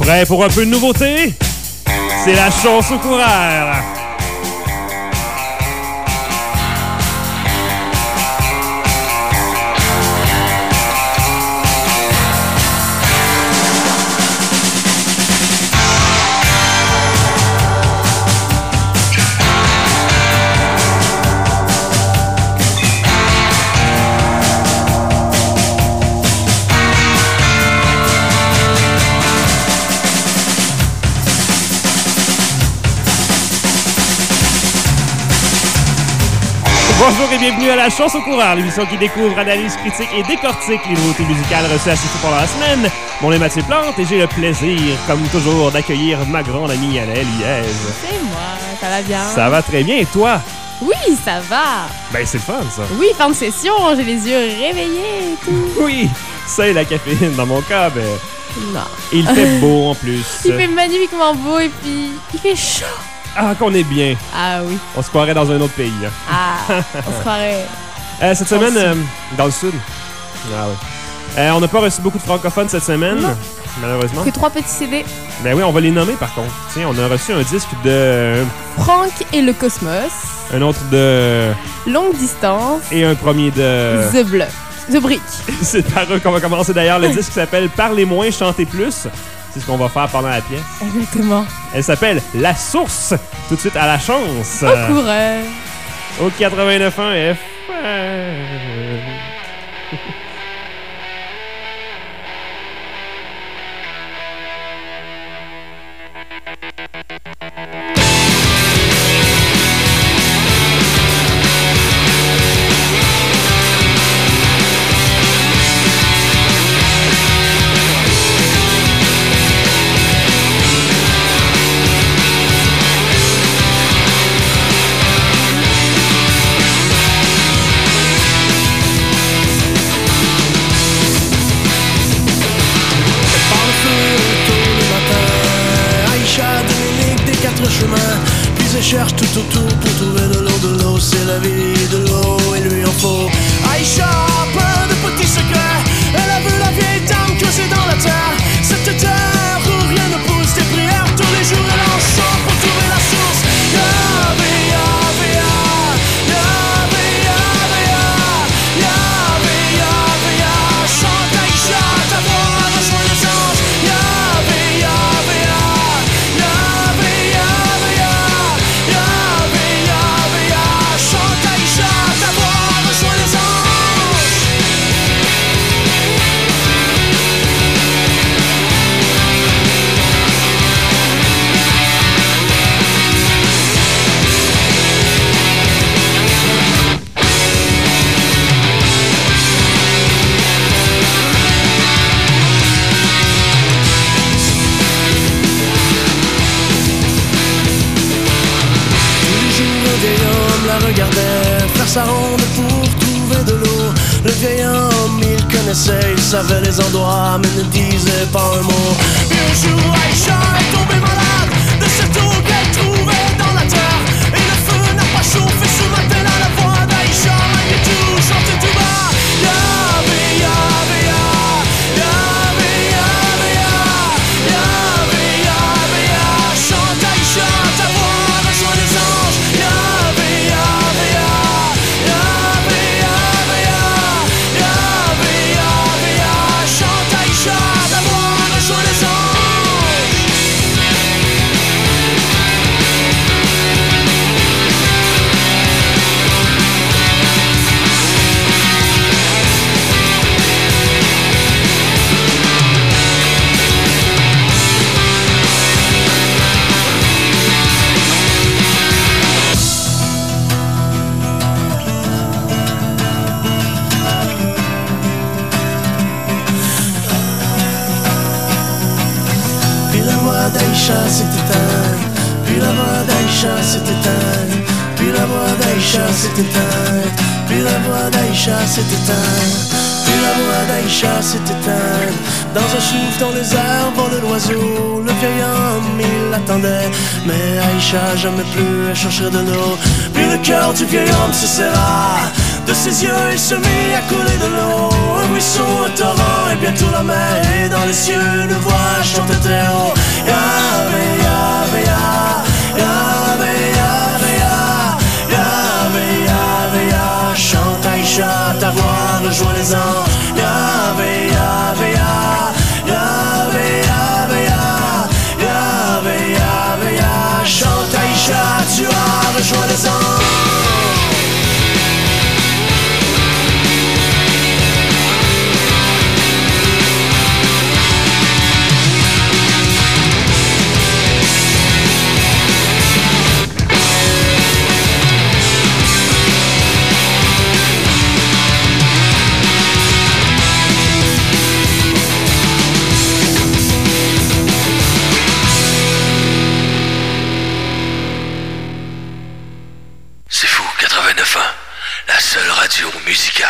Prêt pour un peu de nouveauté? C'est la chance au coureur. Bonjour et bienvenue à La Chance au coureur, l'émission qui découvre, analyse, critique et décortique les nouveautés musicales reçues à CFO pendant la semaine. Mon nom est Mathieu Plante et j'ai le plaisir, comme toujours, d'accueillir ma grande amie Annelle Liège. C'est moi, ça va bien? Ça va très bien, et toi? Oui, ça va. Ben, c'est le fun, ça. Oui, fin de session, j'ai les yeux réveillés et tout. Oui, ça et la caféine, dans mon cas, ben... Non. Et il fait beau, en plus. Il fait magnifiquement beau et puis il fait chaud. Ah, qu'on est bien. Ah oui. On se croirait dans un autre pays. Hein. Ah, on se croirait... Cette semaine, dans le sud. Ah oui. On n'a pas reçu beaucoup de francophones cette semaine, non. Malheureusement. Que 3 petits CD. Ben oui, on va les nommer par contre. Tiens, on a reçu un disque de... Franck et le Cosmos. Un autre de... Longue distance. Et un premier de... The Brick. C'est par eux qu'on va commencer d'ailleurs. Le disque s'appelle « Parlez moins, chantez plus ». C'est ce qu'on va faire pendant la pièce. Exactement. Elle s'appelle « La Source ». Tout de suite à la chance. Au coureur. Au 89.1 F. Cherche tout autour pour trouver de l'eau, c'est la vie, de l'eau, il lui en faut. Aïcha a plein de petits secrets, elle a vu la vieille dame creusée dans la terre. Cette terre où rien ne pousse, des prières tous les jours elle en chante pour trouver la source. Yahvé, Yahvé, Yahvé, Yahvé, Yahvé, Yahvé, Yahvé, chante Aïcha, ta voix rejoint les anges. Yahvé, Yahvé, Yahvé, Yahvé, Yahvé, Yahvé, chante Aïcha, ta voix rejoint les anges. La regardait faire sa ronde pour trouver de l'eau. Le vieil homme, il connaissait, il savait les endroits, mais ne disait pas un mot. Puis un jour, Aïcha est tombée malade de cette eau qu'elle trouvait dans la terre. Et le feu n'a pas chauffé ce matin-là. La voix d'Aïcha, malgré tout, chantait tout bas. Yahvé, Yahvé, Yahvé, Yahvé, Yahvé, Yahvé, chante Aïcha, ta voix rejoint les anges. Yahvé, Yahvé, Yahvé, Yahvé, Yahvé, Yahvé, chante Aïcha, ta voix rejoint les anges. Puis la voix d'Aïcha s'est éteinte, puis la voix d'Aïcha s'est éteinte, puis la voix d'Aïcha s'est éteinte, puis la voix d'Aïcha s'est éteinte, puis la voix d'Aïcha s'est éteinte. Dans un souffle dans les airs vole l'oiseau, le vieil homme il l'attendait, mais Aïcha jamais plus elle chercherait de l'eau. Puis le cœur du vieil homme se serra, de ses yeux il se mit à couler de l'eau. Un ruisseau, un torrent et bientôt la mer. étoilé dans les cieux, une voix chante très haut. Yahvé, Yahvé, Yahvé, Yahvé, Yahvé, Yahvé, Yahvé. Chante Aïcha, ta voix rejoint les anges. Yahvé, Yahvé, Yahvé, Yahvé, Yahvé, Yahvé, Yahvé. Chante Aïcha, tu as rejoint les anges. La seule radio musicale.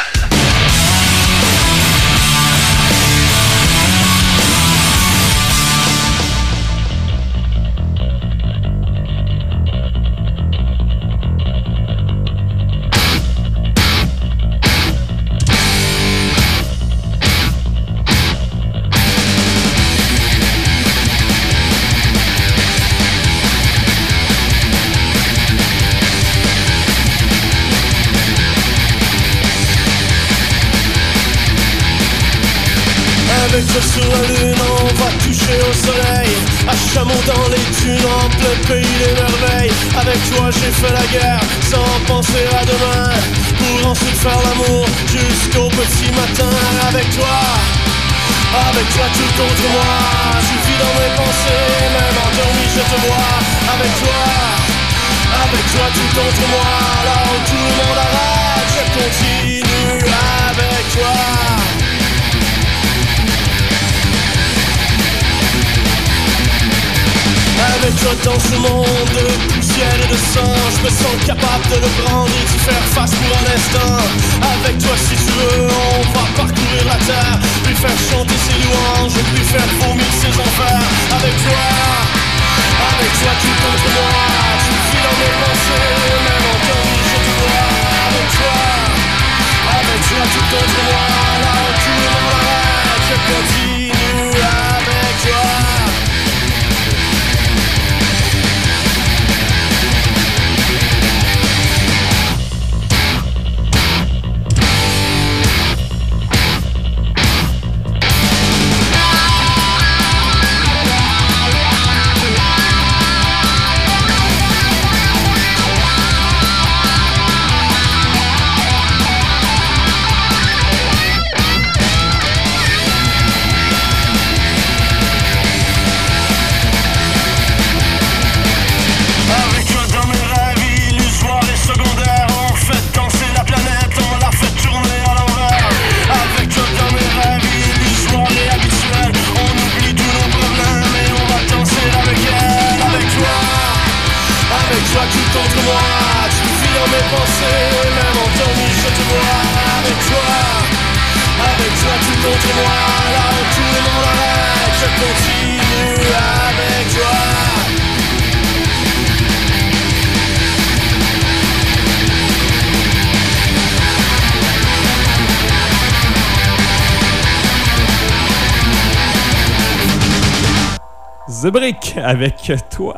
Avec toi sur la lune, on va toucher au soleil. À Chameau dans les dunes, en plein pays des merveilles. Avec toi j'ai fait la guerre, sans penser à demain, pour ensuite faire l'amour jusqu'au petit matin. Avec toi tout contre moi, tu vis dans mes pensées, même endormi je te vois. Avec toi tout contre moi, là où tout le monde arrête, je continue avec toi. Avec toi dans ce monde de poussière et de sang, je me sens capable de le prendre et d'y faire face pour un instant. Avec toi si tu veux, on va parcourir la terre, lui faire chanter ses louanges et lui faire vomir ses enfers. Avec toi tout contre moi, tu vis dans mes pensées, même en temps je te vois. Avec toi tout contre moi, là où tout le monde arrête, je continue avec toi. The Brick avec toi.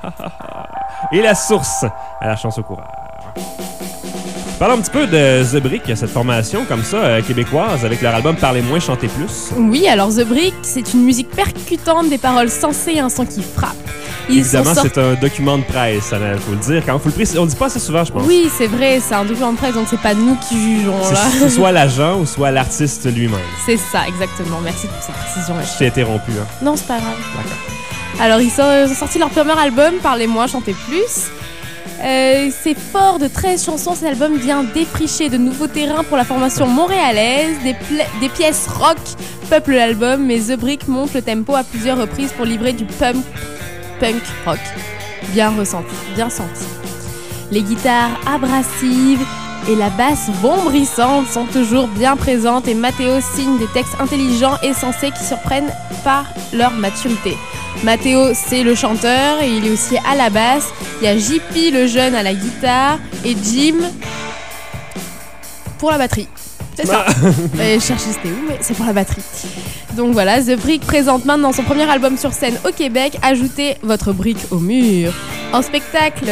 Et la source à la chance au coureur. Parlons un petit peu de The Brick, cette formation comme ça québécoise avec leur album Parlez moins, chantez plus. Oui, alors The Brick, c'est une musique percutante, des paroles sensées et un son qui frappe. Évidemment, c'est un document de presse, il faut le dire. Quand faut le préciser, on le dit pas assez souvent, je pense. Oui, c'est vrai, c'est un document de presse, donc c'est pas nous qui jugeons. C'est soit l'agent ou soit l'artiste lui-même. C'est ça, exactement. Merci pour cette précision. Je t'ai interrompu. Hein. Non, c'est pas grave. D'accord. Alors, ils ont sorti leur premier album, Parlez-moi, chantez plus. C'est fort de 13 chansons, cet album vient défricher de nouveaux terrains pour la formation montréalaise. Des pièces rock peuplent l'album, mais The Brick monte le tempo à plusieurs reprises pour livrer du punk rock bien ressenti, bien senti. Les guitares abrasives et la basse bombrissante sont toujours bien présentes et Mathéo signe des textes intelligents et sensés qui surprennent par leur maturité. Mathéo, c'est le chanteur et il est aussi à la basse. Il y a JP, le jeune, à la guitare et Jim pour la batterie. C'est ça. Je cherchais c'était où, mais c'est pour la batterie. Donc voilà, The Brick présente maintenant son premier album sur scène au Québec. Ajoutez votre brique au mur. En spectacle,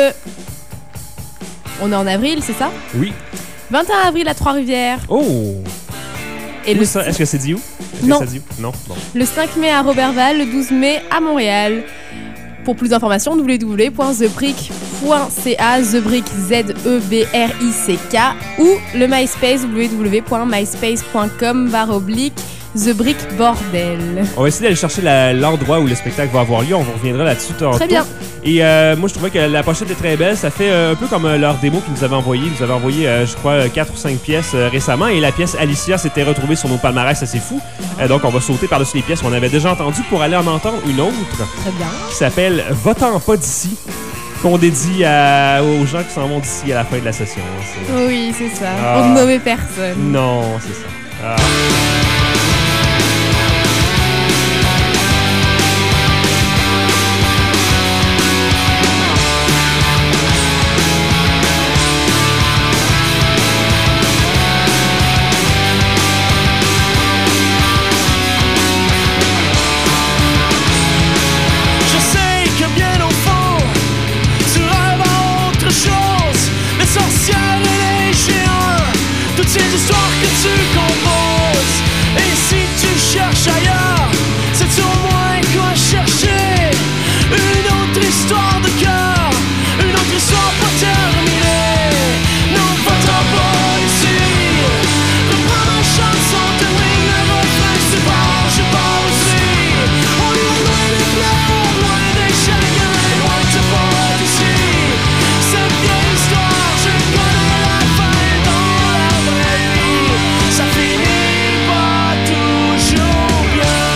on est en avril, c'est ça? Oui. 21 avril à Trois-Rivières. Oh! Et Est-ce que c'est dit où? Non. Non. Bon. Le 5 mai à Roberval, le 12 mai à Montréal. Pour plus d'informations, www.thebrick.ca, TheBrick ZEBRICK, ou le MySpace, www.myspace.com/TheBrick Bordel. On va essayer d'aller chercher l'endroit où le spectacle va avoir lieu. On vous reviendra là-dessus tantôt. Très bien. Et moi, je trouvais que la pochette est très belle. Ça fait un peu comme leur démo qu'ils nous avaient envoyé. Ils nous avaient envoyé, je crois, 4 ou 5 pièces récemment. Et la pièce Alicia s'était retrouvée sur nos palmarès. Ça, c'est fou. Donc, on va sauter par-dessus les pièces qu'on avait déjà entendues pour aller en entendre une autre. Très bien. Qui s'appelle Va-t'en pas d'ici. Qu'on dédie aux gens qui s'en vont d'ici à la fin de la session. Oui, c'est ça. Pour ne nommer personne. Non, c'est ça. Ces histoires que tu composes. Et si tu cherches ailleurs, c'est au moins quoi chercher. Une autre histoire de cœur, une autre histoire pas terminée. Non, va-t'en pas ici. Reprends ma chanson, termine le refrain. Si tu pars, je pars aussi. On est loin des pleurs, loin des chagrins, loin de pas d'ici. Cette vieille histoire, je connais la fin. Ça finit pas toujours bien.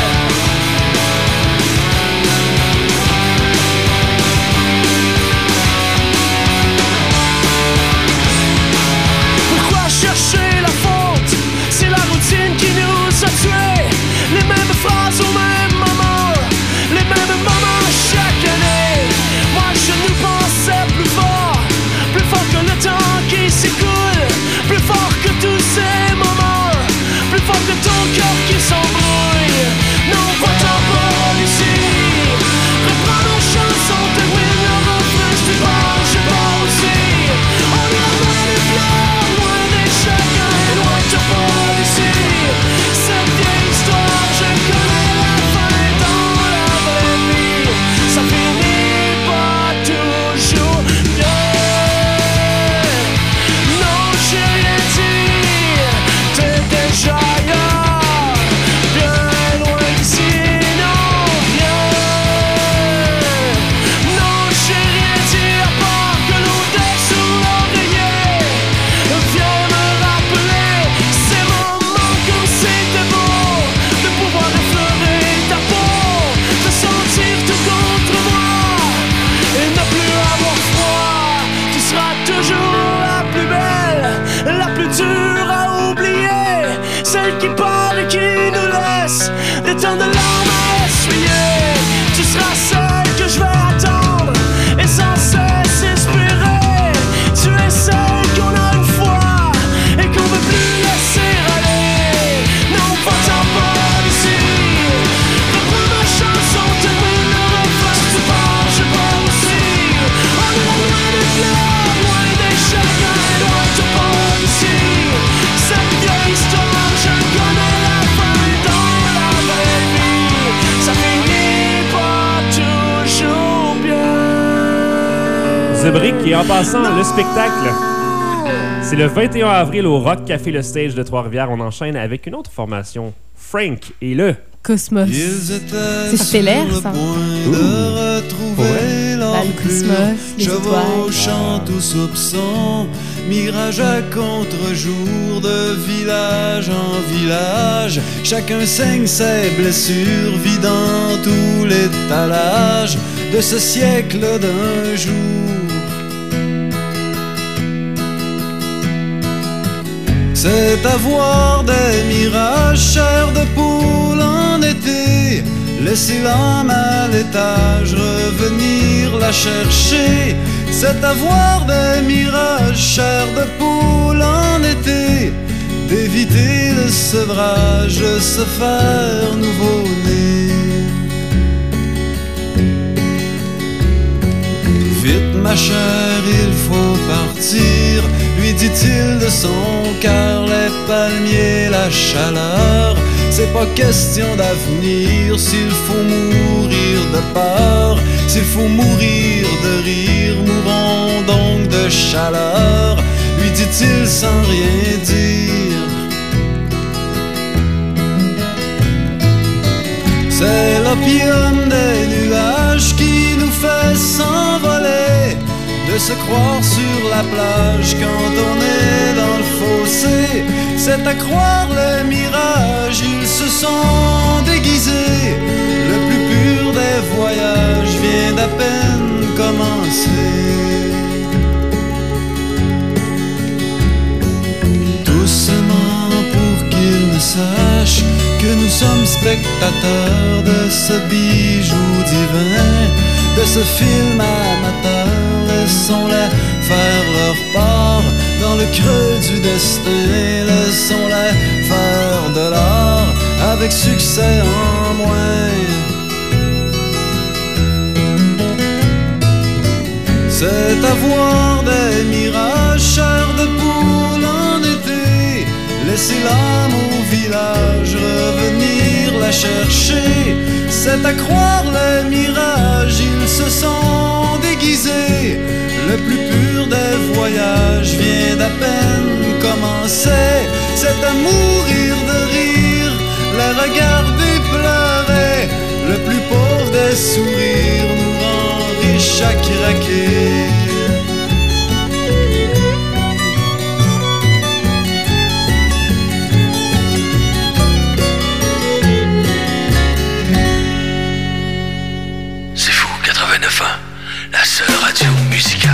Pourquoi chercher la faute? C'est la routine qui nous a tués. Les mêmes phrases au même moment, les mêmes moments chaque année. Moi je nous pensais plus fort que le temps qui s'écoule, plus fort que tous ces moments, plus fort que ton cœur qui s'embrouille. Non, va-t'en pas d'ici. Reprends nos chansons, termine le refrain. Si tu pars, je pars aussi. On est loin des pleurs, loin des chagrins, loin de pas d'ici. Cette vieille histoire, je connais la fin dans la vraie vie. Ça finit pas toujours bien. Déjà ailleurs, bien loin d'ici, non, viens. Non, j'ai rien dit à part que l'odeur sous l'oreiller. Viens me rappeler ces moments comme c'était beau, de pouvoir effleurer ta peau, de sentir tout contre moi et ne plus avoir froid. Tu seras toujours la plus belle, la plus dure à oublier. Celle qui part et qui nous laisse des tonnes de larmes à essuyer. Tu seras celle que je vais attendre et sans cesse espérer. Tu es celle qu'on a une fois et qu'on veut plus laisser aller. Non, va-t'en pas d'ici. Reprends ma chanson, termine le refrain. Si tu pars, je pars aussi. On est loin des pleurs, loin des chagrins, loin de pas d'ici. Cette vieille histoire, je connais la fin dans la vraie vie. Ça finit pas toujours bien. The Brick, et en passant, le spectacle, c'est le 21 avril au Rock Café Le Stage de Trois-Rivières. On enchaîne avec une autre formation, Frank et le Cosmos. C'est stellaire, ça. Le cosmos, les étoiles. Chant tout soupçon, mirage à contre-jour, de village en village. Chacun saigne ses blessures, vidant tout l'étalage de ce siècle d'un jour. C'est avoir des mirages, chair de poule en été. Laisser l'âme à l'étage, revenir la chercher. C'est avoir des mirages, chair de poule en été. éviter le sevrage, se faire nouveau-né. Vite ma chère, il faut partir, lui dit-il de son cœur, les palmiers, la chaleur. C'est pas question d'avenir, s'il faut mourir de peur, s'il faut mourir de rire, mourons donc de chaleur, lui dit-il sans rien dire. C'est l'opium des nuages qui nous fait s'envoler, de se croire sur la plage quand on est dans le fossé. C'est à croire les mirages, ils se sont déguisés. Le plus pur des voyages vient d'à peine commencer. Doucement pour qu'ils ne sachent que nous sommes spectateurs de ce bijou divin, de ce film amateur. Laissons-les faire leur part dans le creux du destin. Laissons-les faire de l'art avec succès en moins. C'est avoir des mirages, chair de poule en été. Laisser l'âme au village, revenir la chercher. C'est à croire les mirages, ils se sont déguisés. Le plus pur des voyages vient d'à peine commencer. C'est à mourir de rire, les regarder pleurer. Le plus pauvre des sourires nous rend riches à craquer. La seule radio musicale.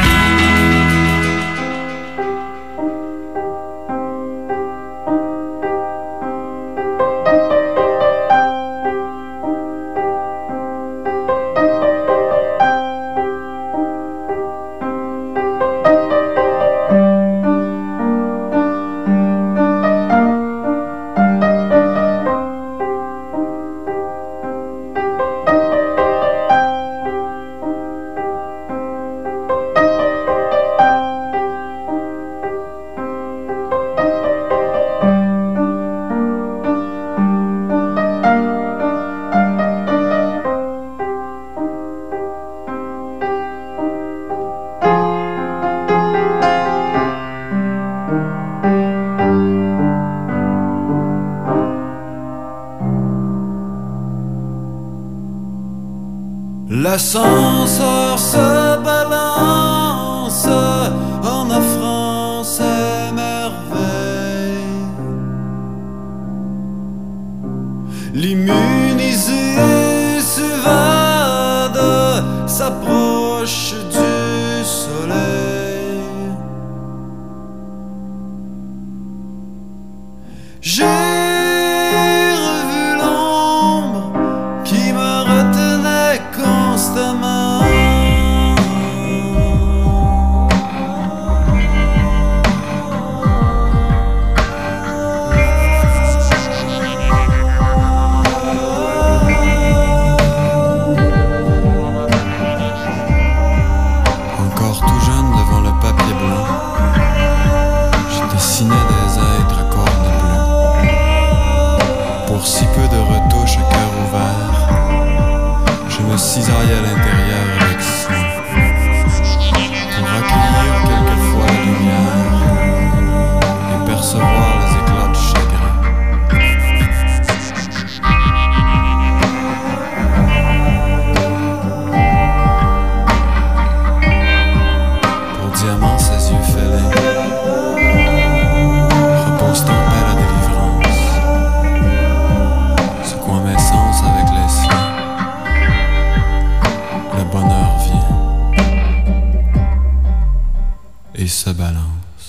L'ascenseur se balance en offrant ses merveilles. L'immunisé s'évade, s'approche du soleil. J'ai revu l'ombre qui me retenait constamment. Encore tout jeune devant le papier blanc, je dessinais des êtres à cornes bleues. Pour si peu de retouches à cœur ouvert, je me cisaillais à l'intérieur avec soin, pour accueillir quelquefois la lumière et percevoir les éclats du chagrin. Pour diamant ses yeux fêlés, repose ton paix la délivrance, secouant mes sens avec les siens. Le bonheur vient et se balance.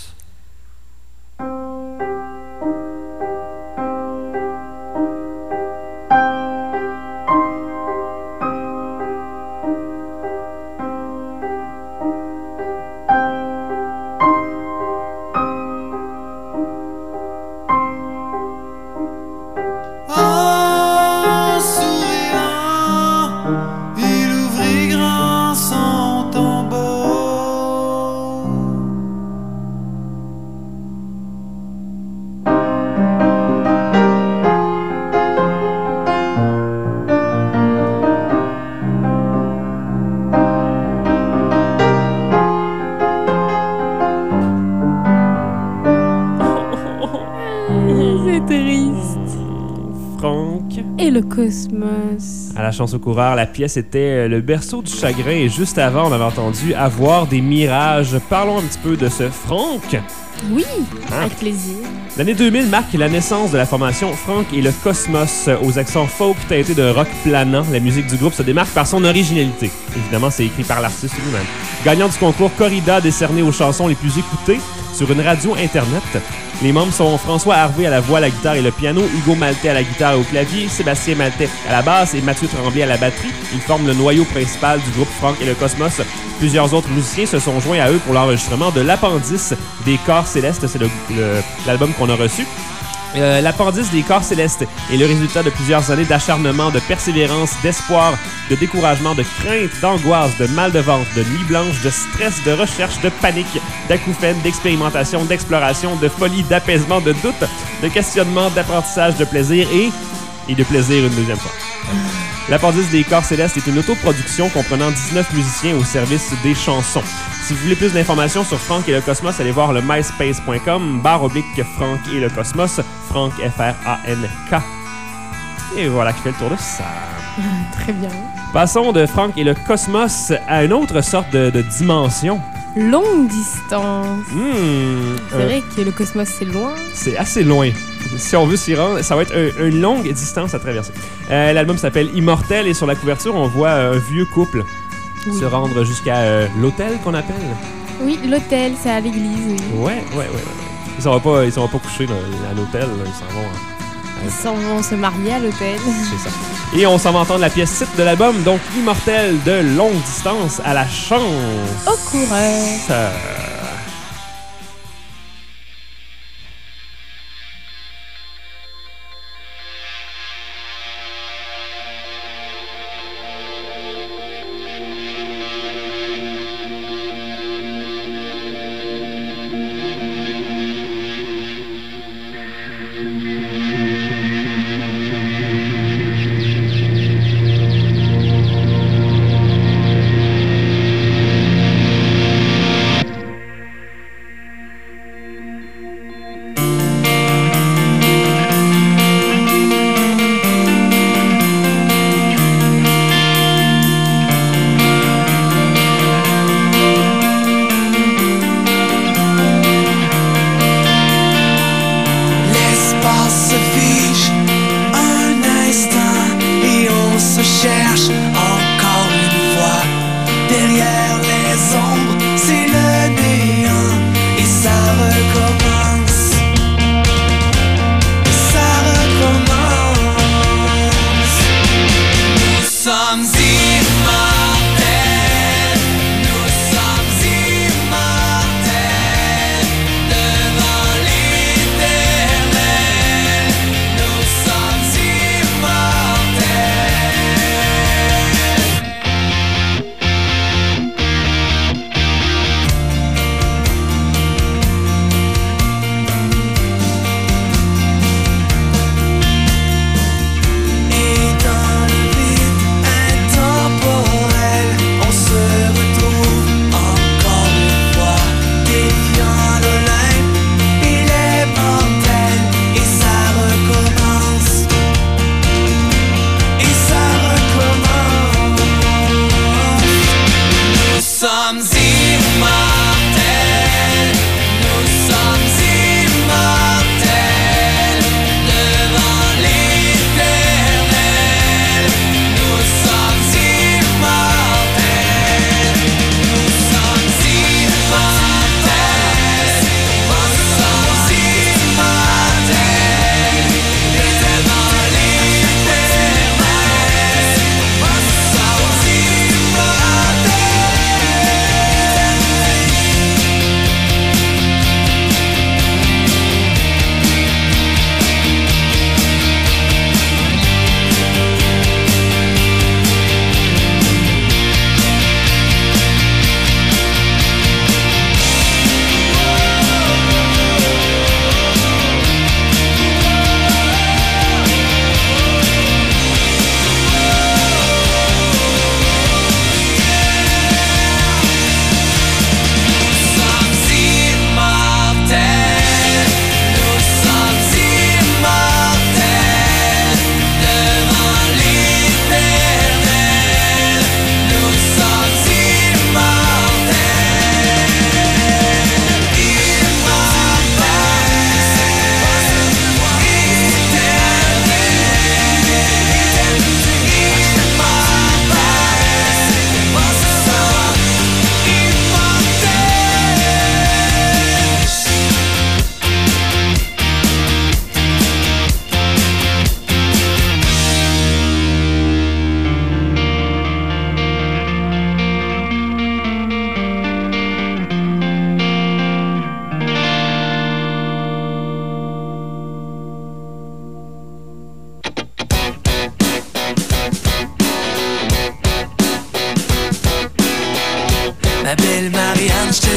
Franck et le cosmos. à la chance au coureur. La pièce était Le berceau du chagrin et juste avant, on avait entendu Avoir des mirages. Parlons un petit peu de ce Franck. Oui, Hein? avec plaisir. L'année 2000 marque la naissance de la formation Franck et le Cosmos aux accents folk teintés de rock planant. La musique du groupe se démarque par son originalité. Évidemment, c'est écrit par l'artiste lui-même. Gagnant du concours Corrida décerné aux chansons les plus écoutées sur une radio Internet. Les membres sont François Harvey à la voix, la guitare et le piano, Hugo Maltais à la guitare et au clavier, Sébastien Maltais à la basse et Mathieu Tremblay à la batterie. Ils forment le noyau principal du groupe Franck et le Cosmos. Plusieurs autres musiciens se sont joints à eux pour l'enregistrement de l'appendice des Corps Célestes. C'est l'album qu'on a reçu. L'appendice des Corps Célestes est le résultat de plusieurs années d'acharnement, de persévérance, d'espoir, de découragement, de crainte, d'angoisse, de mal de ventre, de nuit blanche, de stress, de recherche, de panique, d'acouphènes, d'expérimentation, d'exploration, de folie, d'apaisement, de doute, de questionnement, d'apprentissage, de plaisir et de plaisir une deuxième fois. L'appendice des Corps Célestes est une autoproduction comprenant 19 musiciens au service des chansons. Si vous voulez plus d'informations sur Franck et le Cosmos, allez voir le myspace.com/Franck et le Cosmos, Franck F-R-A-N-K. Et voilà qui fait le tour de ça. Très bien. Passons de Franck et le Cosmos à une autre sorte de dimension. Longue distance. C'est vrai que le cosmos, c'est loin. C'est assez loin. Si on veut s'y rendre, ça va être une longue distance à traverser. L'album s'appelle Immortel et sur la couverture, on voit un vieux couple se rendre jusqu'à l'hôtel qu'on appelle. Oui, l'hôtel, c'est à l'église. Oui. Ouais. Ils s'en vont pas coucher à l'hôtel, là. Ils s'en vont. Ils s'en vont se marier à l'hôtel. C'est ça. Et on s'en va entendre la pièce titre de l'album, donc Immortel de longue distance à la chance. Au coureur.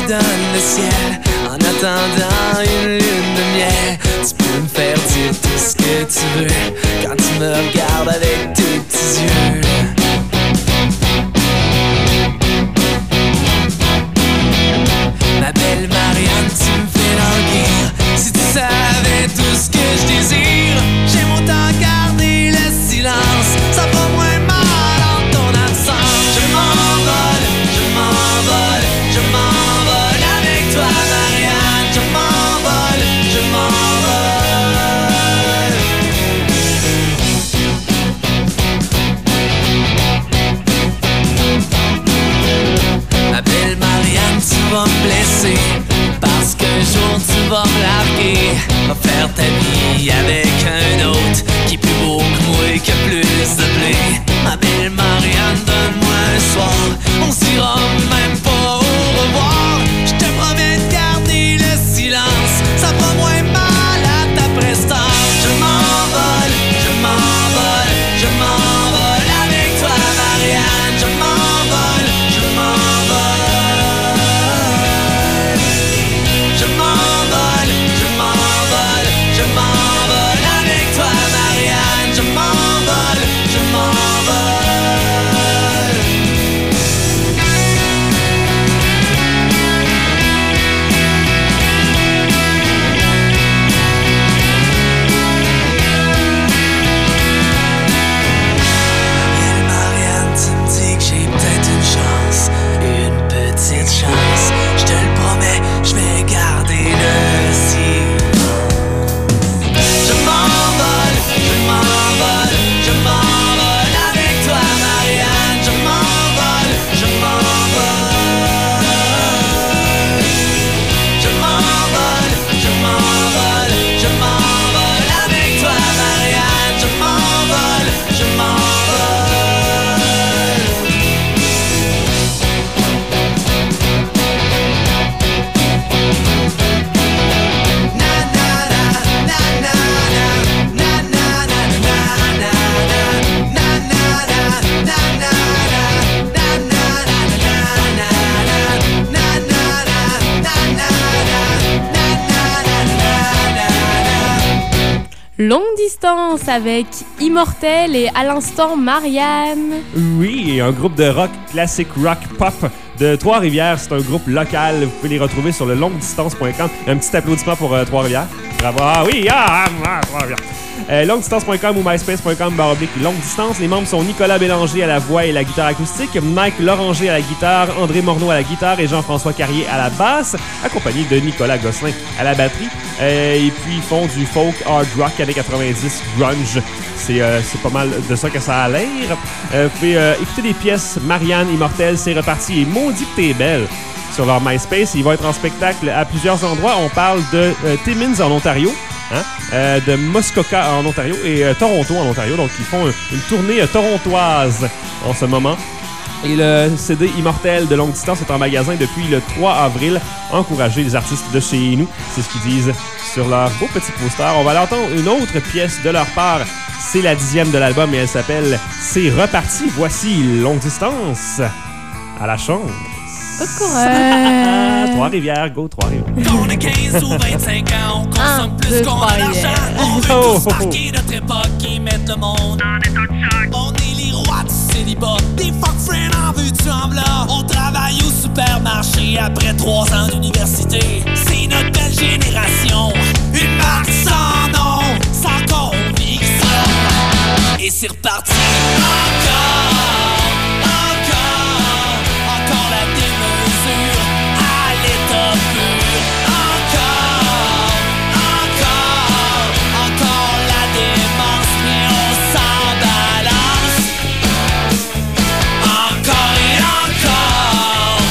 donne le ciel en attendant une lune de miel. Tu peux me faire dire tout ce que tu veux quand tu me regardes avec tes petits yeux. Ma belle Marianne, tu me fais languir. Si tu savais tout ce que je désire, j'aime autant garder le silence. Ça va moins mal en ton absence. Je m'envole, je m'envole, je m'envole avec toi Marianne. Je m'envole, je m'envole. Ma belle Marianne, tu vas me blesser parce qu'un jour tu vas me larguer. Va faire ta vie avec un autre qui est plus beau que moi et qui a plus de blé. Ma belle Marianne, donne-moi un soir, on s'ira même pas au revoir. Je te promets de garder le silence, ça va moins mal à ta prestance. Je m'envole, je m'envole, je m'envole avec toi Marianne. Je m'envole, je m'envole. Je m'envole, je m'envole, je m'envole avec toi Marianne. Je m'envole, je m'envole. Belle Marianne, tu me dis que j'ai peut-être une chance, une petite chance. Je te le promets, je vais garder le silence. Je m'envole, je m'envole, je m'envole avec toi Marianne. Je m'envole, je m'envole. Je m'envole, je m'envole, je m'envole avec toi Marianne. Je m'envole, je m'envole. Na na na na na na na na na na na Longue distance avec Immortel et à l'instant Marianne. Oui, un groupe de rock, classique rock pop de Trois-Rivières. C'est un groupe local. Vous pouvez les retrouver sur le longuedistance.com. Un petit applaudissement pour Trois-Rivières. Bravo. Ah oui, Trois-Rivières. Longuedistance.com ou myspace.com/longue-distance. Les membres sont Nicolas Bélanger à la voix et la guitare acoustique, Mike Loranger à la guitare, André Morneau à la guitare et Jean-François Carrier à la basse, accompagné de Nicolas Gosselin à la batterie. Et puis ils font du folk hard rock années 90 grunge. C'est pas mal de ça que ça a l'air. Vous pouvez écouter des pièces Marianne, Immortel, C'est reparti et Maudit que t'es belle sur leur MySpace. Ils vont être en spectacle à plusieurs endroits. On parle de Timmins en Ontario. De Muskoka en Ontario et Toronto en Ontario. Donc, ils font une tournée torontoise en ce moment. Et le CD Immortel de longue distance est en magasin depuis le 3 avril. Encouragez les artistes de chez nous. C'est ce qu'ils disent sur leur beau petit poster. On va aller entendre une autre pièce de leur part. C'est la 10e de l'album et elle s'appelle C'est reparti. Voici Longue distance à la chance. Trois-Rivières, go Trois-Rivières. On est 15 ou 25 ans, on consomme plus qu'on a d'argent. On veut tous marquer notre époque et mettre le monde en état de choc. On est les rois du célibat, des fuck friends en veux-tu en blanc. On travaille au supermarché après 3 ans d'université. C'est notre belle génération, une marque sans nom, sans conviction. Et c'est reparti encore la démesure à l'état pur. Encore la démence, mais on s'en balance. Encore et encore.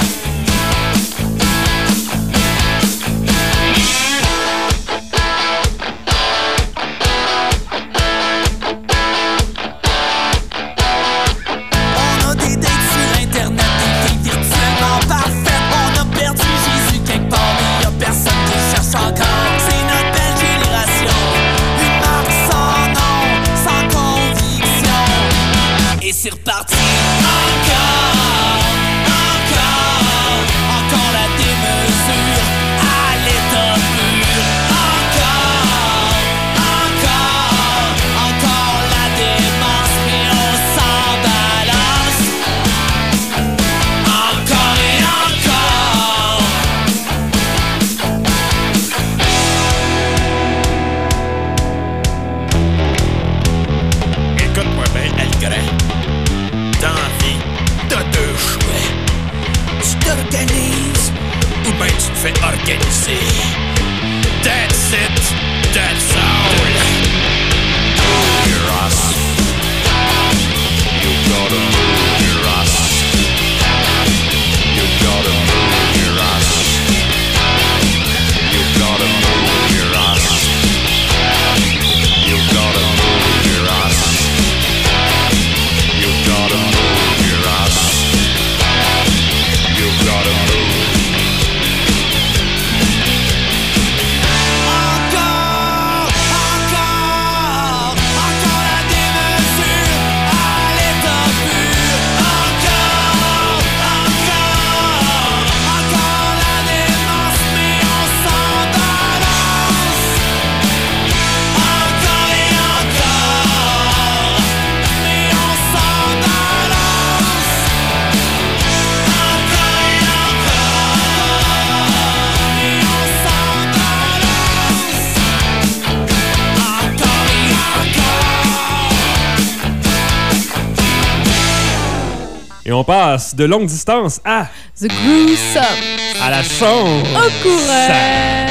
On a des dates sur internet, des filles virtuellement parfaites. On a perdu Jésus quelque part, mais y'a personne qui cherche encore. C'est notre belle génération, une marque sans nom, sans conviction. Et c'est reparti encore la démesure Et on passe de longue distance à The Gruesome. À la chambre. Au courant.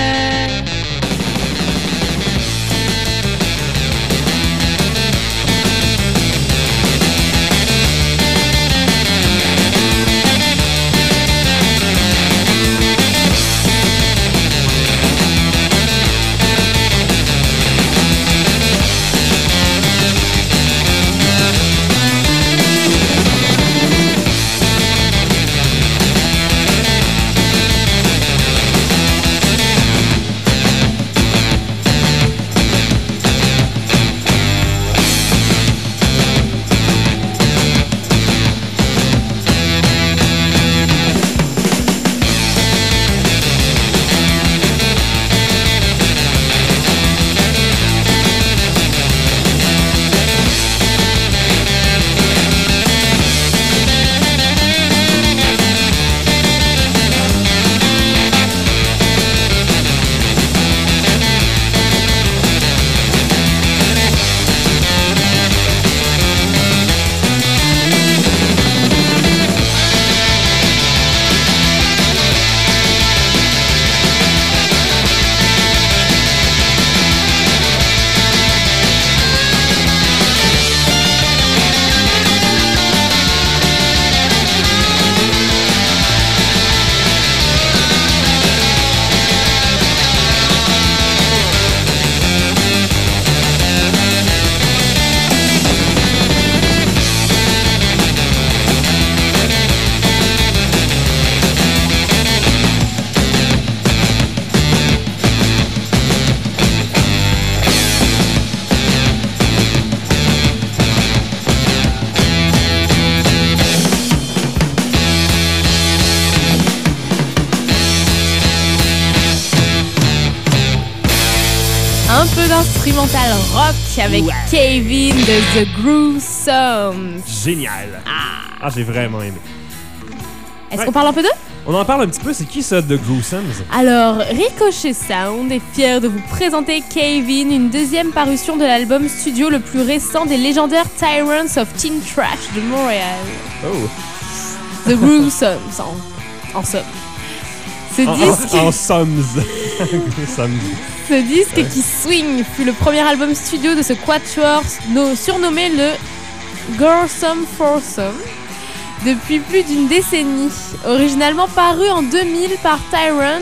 Un peu d'instrumental rock avec Kevin de The Gruesome. Génial. Ah, j'ai vraiment aimé. Est-ce qu'on parle un peu d'eux? On en parle un petit peu. C'est qui ça, The Gruesomes? Alors, Ricochet Sound est fier de vous présenter Kevin, une deuxième parution de l'album studio le plus récent des légendaires Tyrants of Teen Trash de Montréal. Oh. The Gruesomes, en somme. Ce disque... En sums. Ce disque qui swing fut le premier album studio de ce quatuor surnommé le Gruesome Foursome depuis plus d'une décennie. Originalement paru en 2000 par Tyrant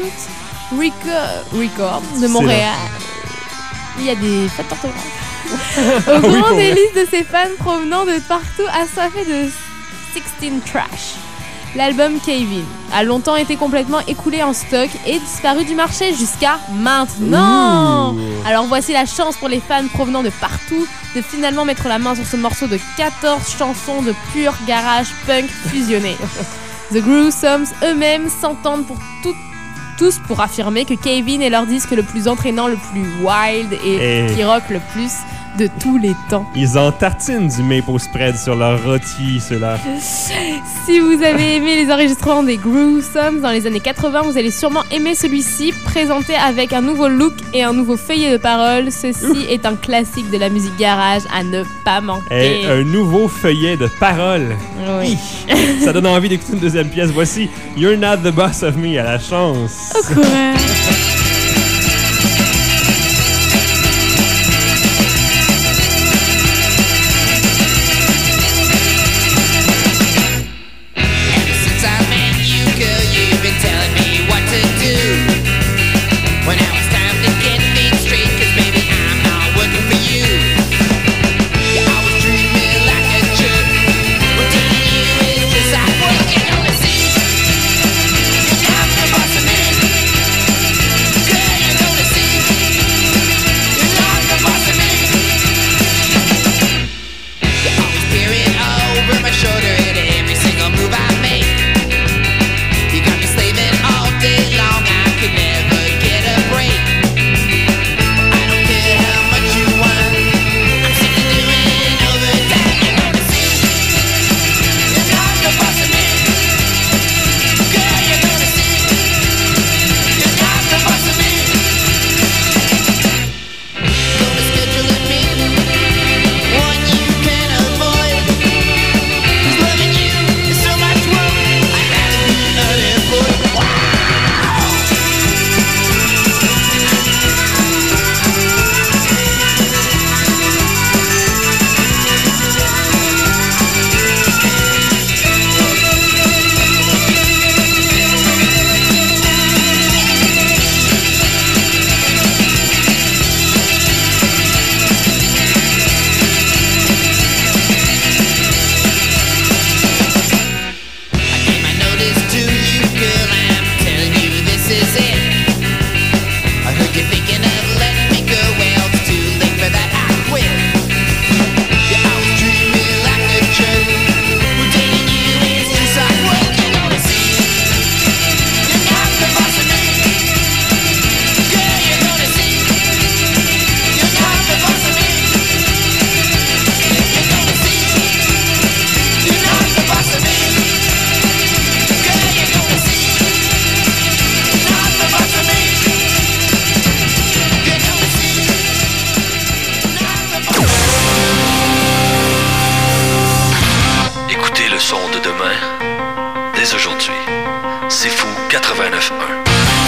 Records de Montréal. Il y a des fautes d'orthographe. Au grand délice de ses fans provenant de partout assoiffés de 16 Trash. L'album Kevin a longtemps été complètement écoulé en stock et disparu du marché jusqu'à maintenant. Alors voici la chance pour les fans provenant de partout de finalement mettre la main sur ce morceau de 14 chansons de pur garage punk fusionné. The Gruesomes eux-mêmes s'entendent tous pour affirmer que Kevin est leur disque le plus entraînant, le plus wild et qui rock le plus de tous les temps. Ils en tartinent du maple spread sur leur rôti, ceux-là. Si vous avez aimé les enregistrements des Gruesomes dans les années 80, vous allez sûrement aimer celui-ci, présenté avec un nouveau look et un nouveau feuillet de paroles. Ceci est un classique de la musique garage à ne pas manquer. Et un nouveau feuillet de paroles. Oui. Ça donne envie d'écouter une deuxième pièce. Voici You're Not the Boss of Me à la chance. Au courant. dès aujourd'hui. C'est fou 89.1.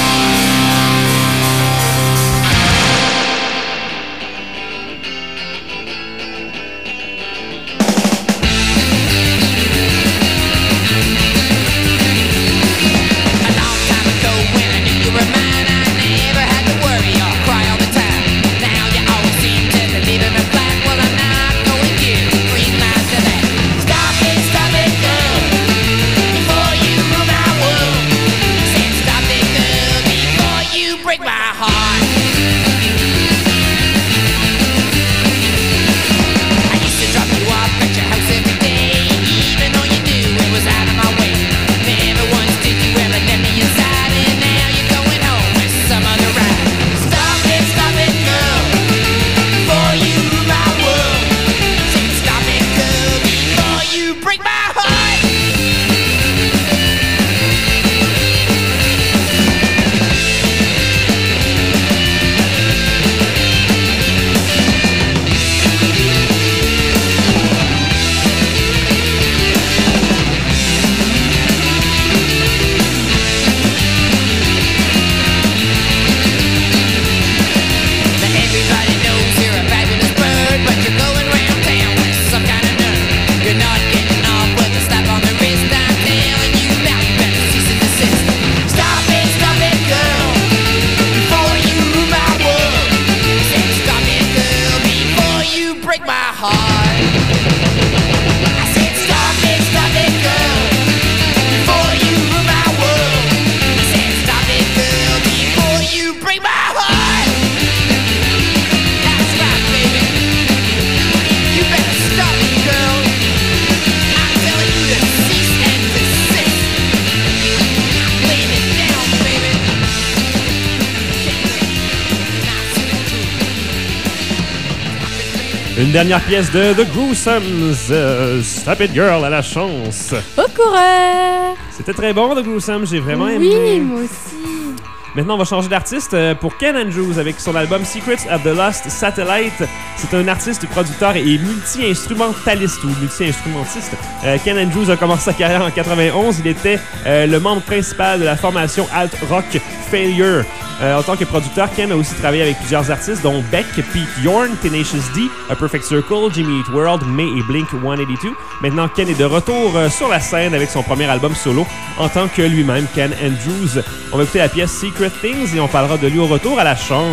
Une dernière pièce de The Gruesomes, Stop It Girl à la chance. Au coureur! C'était très bon, The Gruesomes, j'ai vraiment aimé. Oui, moi aussi. Maintenant, on va changer d'artiste pour Ken Andrews avec son album Secrets of the Lost Satellite. C'est un artiste, producteur et multi-instrumentaliste ou multi-instrumentiste. Ken Andrews a commencé sa carrière en 91. Il était le membre principal de la formation alt rock Failure. En tant que producteur, Ken a aussi travaillé avec plusieurs artistes dont Beck, Pete Yorn, Tenacious D, A Perfect Circle, Jimmy Eat World, May et Blink-182. Maintenant, Ken est de retour sur la scène avec son premier album solo en tant que lui-même, Ken Andrews. On va écouter la pièce Secret Things et on parlera de lui au retour à la chance.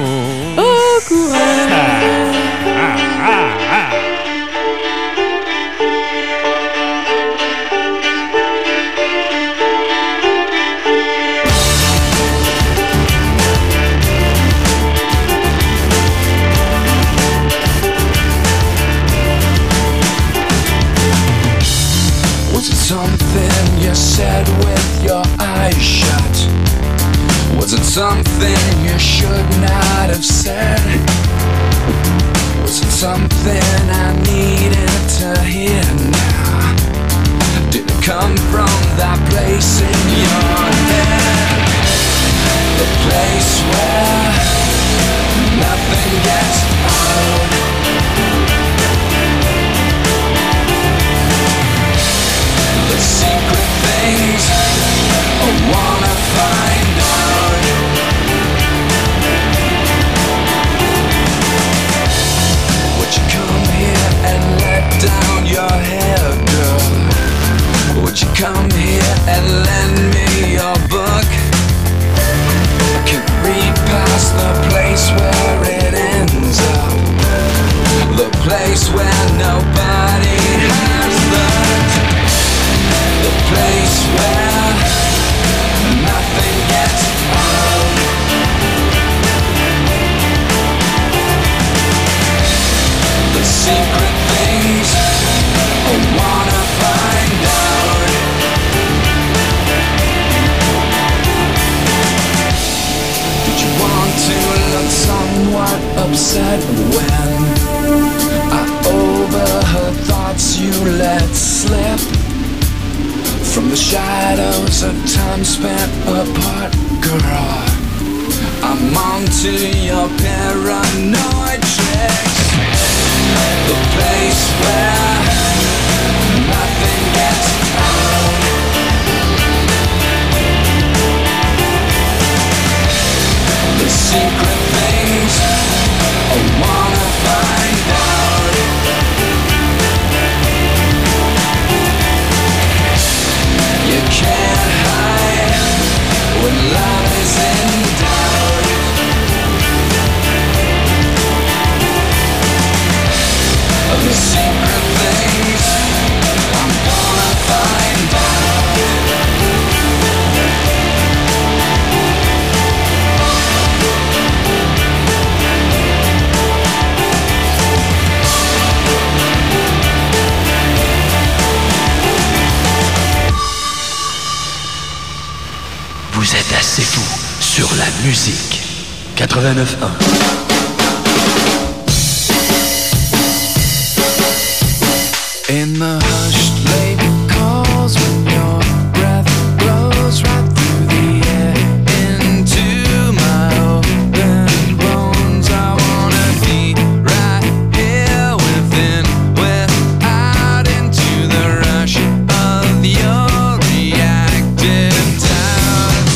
Au courant! Something you said with your eyes shut? Was it something you should not have said? Was it something I needed to hear now? Did it come from that place in your head? The place where nothing gets out. The secret things I wanna find out. Would you come here and let down your hair, girl? Would you come here and lend me your book? Can read past the place where it ends up, the place where nobody has the place where nothing gets out. The secret things I wanna find out. Did you want to look somewhat upset when I overheard thoughts you let slip? From the shadows of time spent apart, girl, I'm onto your paranoid tricks. The place where nothing gets out. Musique 89.1. In the hushed late calls when your breath blows right through the air into my open bones, I wanna be right here within, without into the rush of your reactive touch.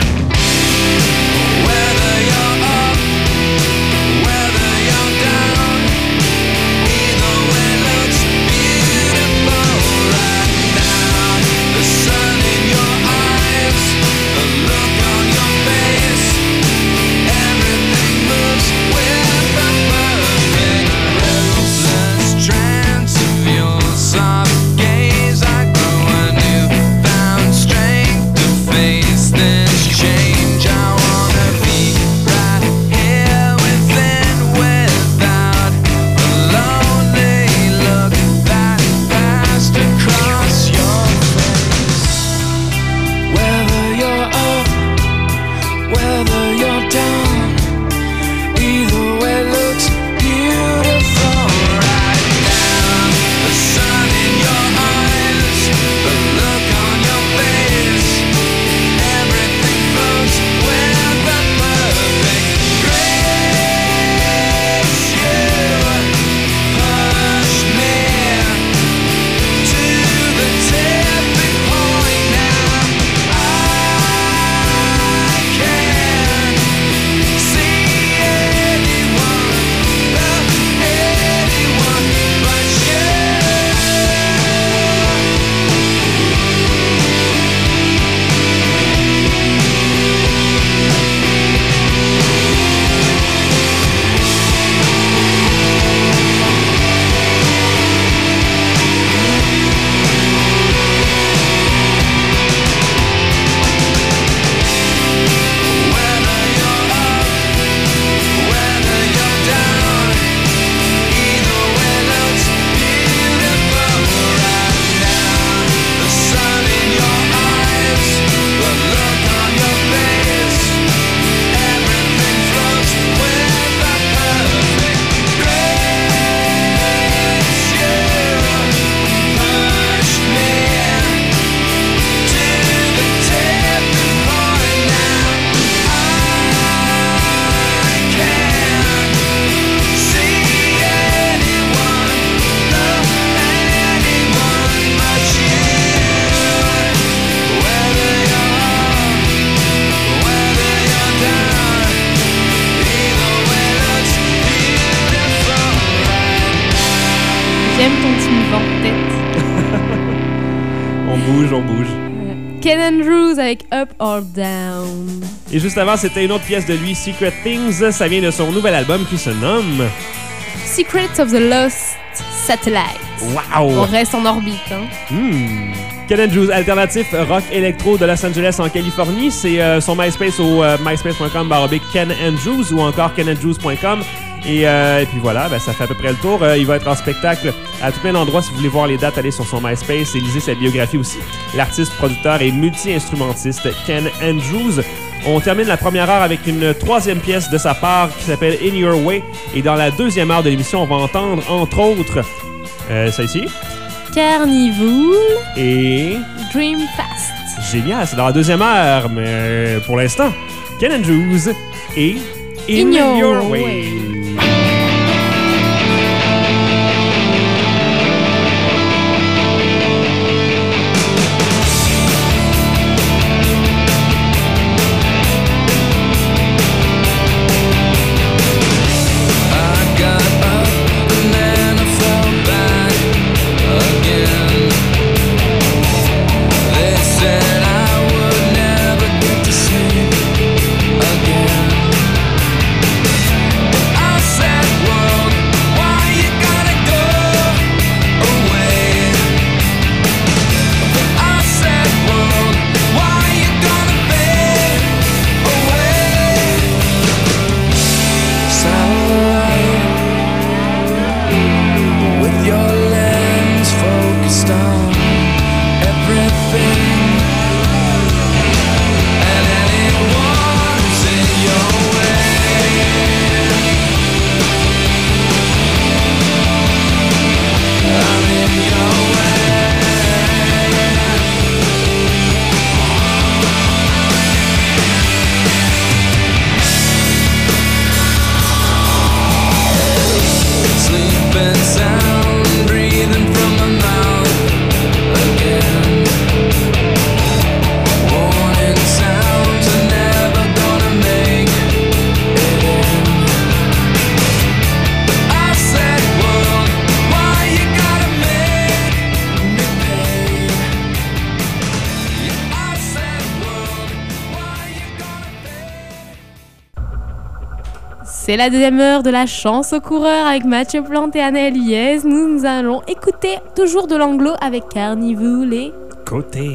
Whether you're up, whether you're down, either way looks beautiful right now. The sun in your eyes, the look on your face, everything moves with a perfect restless trance of your soft gaze. I grow a newfound strength to face this change. I wanna be right here within, without the lonely look that passed across your face. Whether you're up, whether you're down, either way looks beautiful right now. The sun in your eyes, the look on your face, everything flows with a perfect grace. You push me to the tipping point now. I can't see anyone but you. Whether you're up, whether you're down, either way looks beautiful right now. The sun in your eyes, the look on your face, everything flows with a perfect grace. You push me to the tipping point now. I can't see anyone, no anyone but you. Whether you're up, whether you're down, either way looks beautiful right now. J'aime ton petit mouvement de tête. On bouge, on bouge. Ken Andrews avec Up or Down. Et juste avant, c'était une autre pièce de lui, Secret Things. Ça vient de son nouvel album qui se nomme... Secrets of the Lost Satellite. On Wow! reste en orbite, hein. Ken Andrews, alternatif rock électro de Los Angeles en Californie. C'est son MySpace au myspace.com/Ken Andrews ou encore kenandrews.com. Et puis voilà, ben, ça fait à peu près le tour. Il va être en spectacle à tout plein d'endroits. Si vous voulez voir les dates, allez sur son MySpace et lisez sa biographie aussi. L'artiste, producteur et multi-instrumentiste Ken Andrews. On termine la première heure avec une troisième pièce de sa part qui s'appelle In Your Way. Et dans la deuxième heure de l'émission, on va entendre, entre autres, ça ici. Carnival Et... Dream Fast. Génial, c'est dans la deuxième heure, mais pour l'instant, Ken Andrews et In Your Way. Again. C'est la deuxième heure de la chance au coureur avec Mathieu Plante et Anaël Huez. Nous allons écouter toujours de l'anglo avec Carnival et Côté.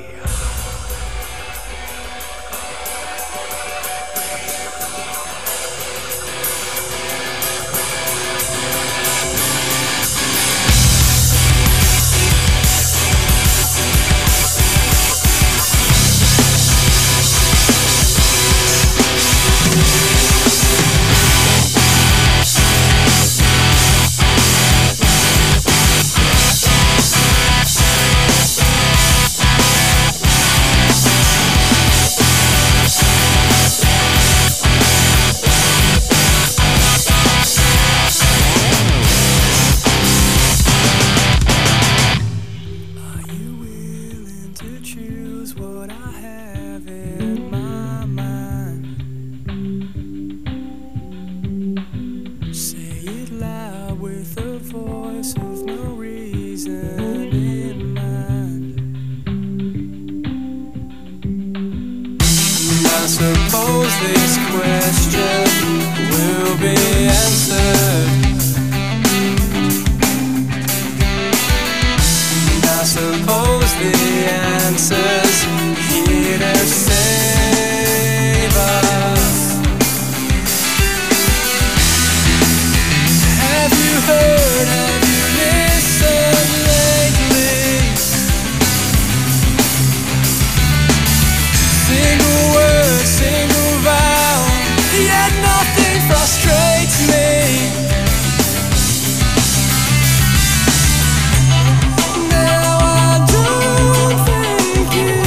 Suppose this question will be answered. I suppose the answer's here to save us. Have you heard, have you listened lately? Single word, single vowel, yet nothing frustrates me. Now I don't think you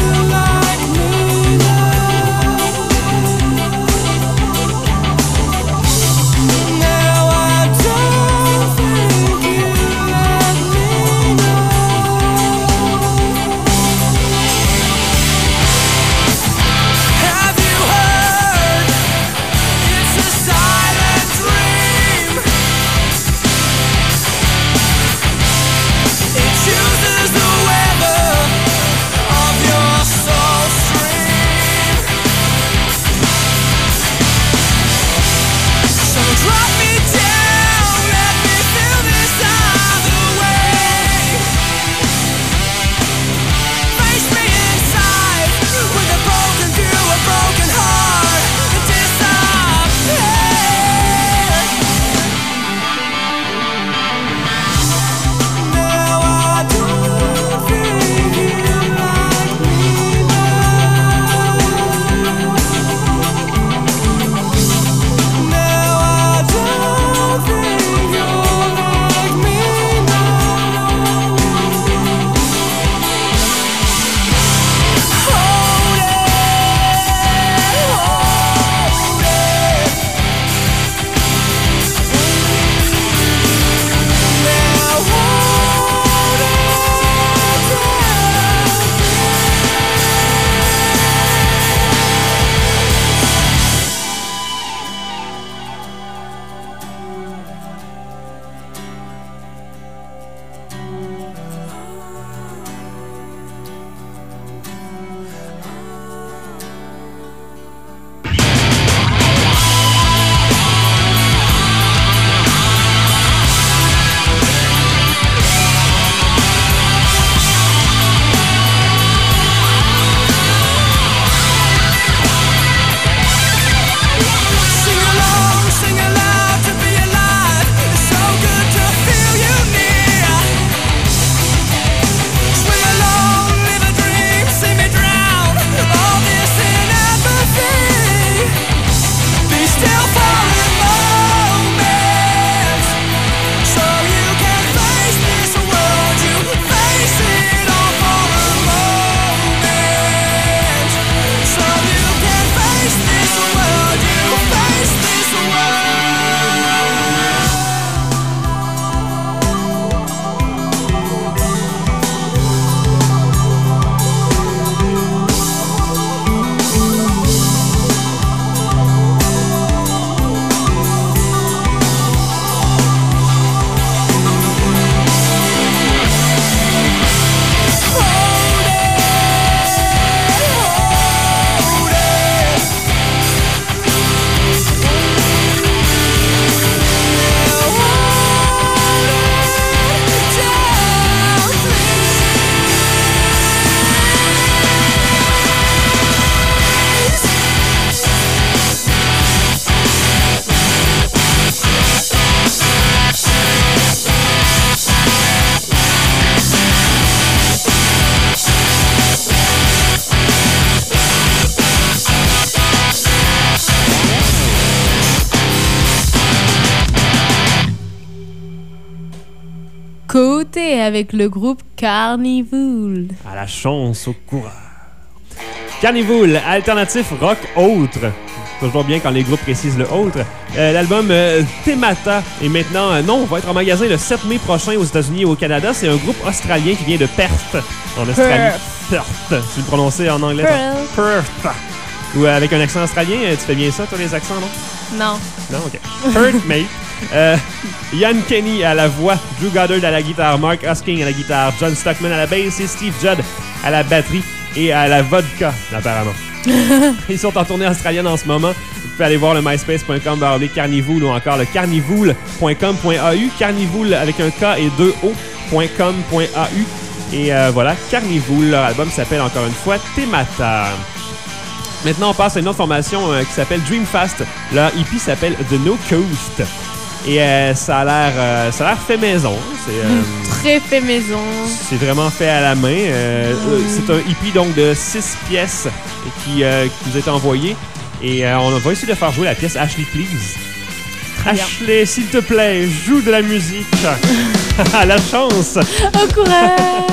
commencer avec le groupe Carnival. À la chance au coureur. Carnival, alternatif rock autre. Toujours bien quand les groupes précisent le autre. L'album Themata est maintenant, va être en magasin le 7 mai prochain aux États-Unis et au Canada. C'est un groupe australien qui vient de Perth, en Australie. Perth. Tu le prononçais en anglais? Perth. Ou avec un accent australien, tu fais bien ça, toi, les accents, non? Non. Non, OK. Perth, mate. Ian Kenny à la voix, Drew Goddard à la guitare, Mark Hosking à la guitare, John Stockman à la basse et Steve Judd à la batterie et à la vodka, apparemment. Ils sont en tournée australienne en ce moment. Vous pouvez aller voir le myspace.com/Carnival ou encore le carnival.com.au. Carnival avec un K et 2 O.com.au. Et voilà, Carnival, leur album s'appelle encore une fois Themata. Maintenant, on passe à une autre formation qui s'appelle Dreamfast. Leur EP s'appelle The No Coast. Et ça a l'air fait maison. C'est très fait maison. C'est vraiment fait à la main. C'est un EP donc de 6 pièces qui nous a été envoyé. Et on va essayer de faire jouer la pièce Ashley Please. Ashley, s'il te plaît, joue de la musique. À la chance. Au courage.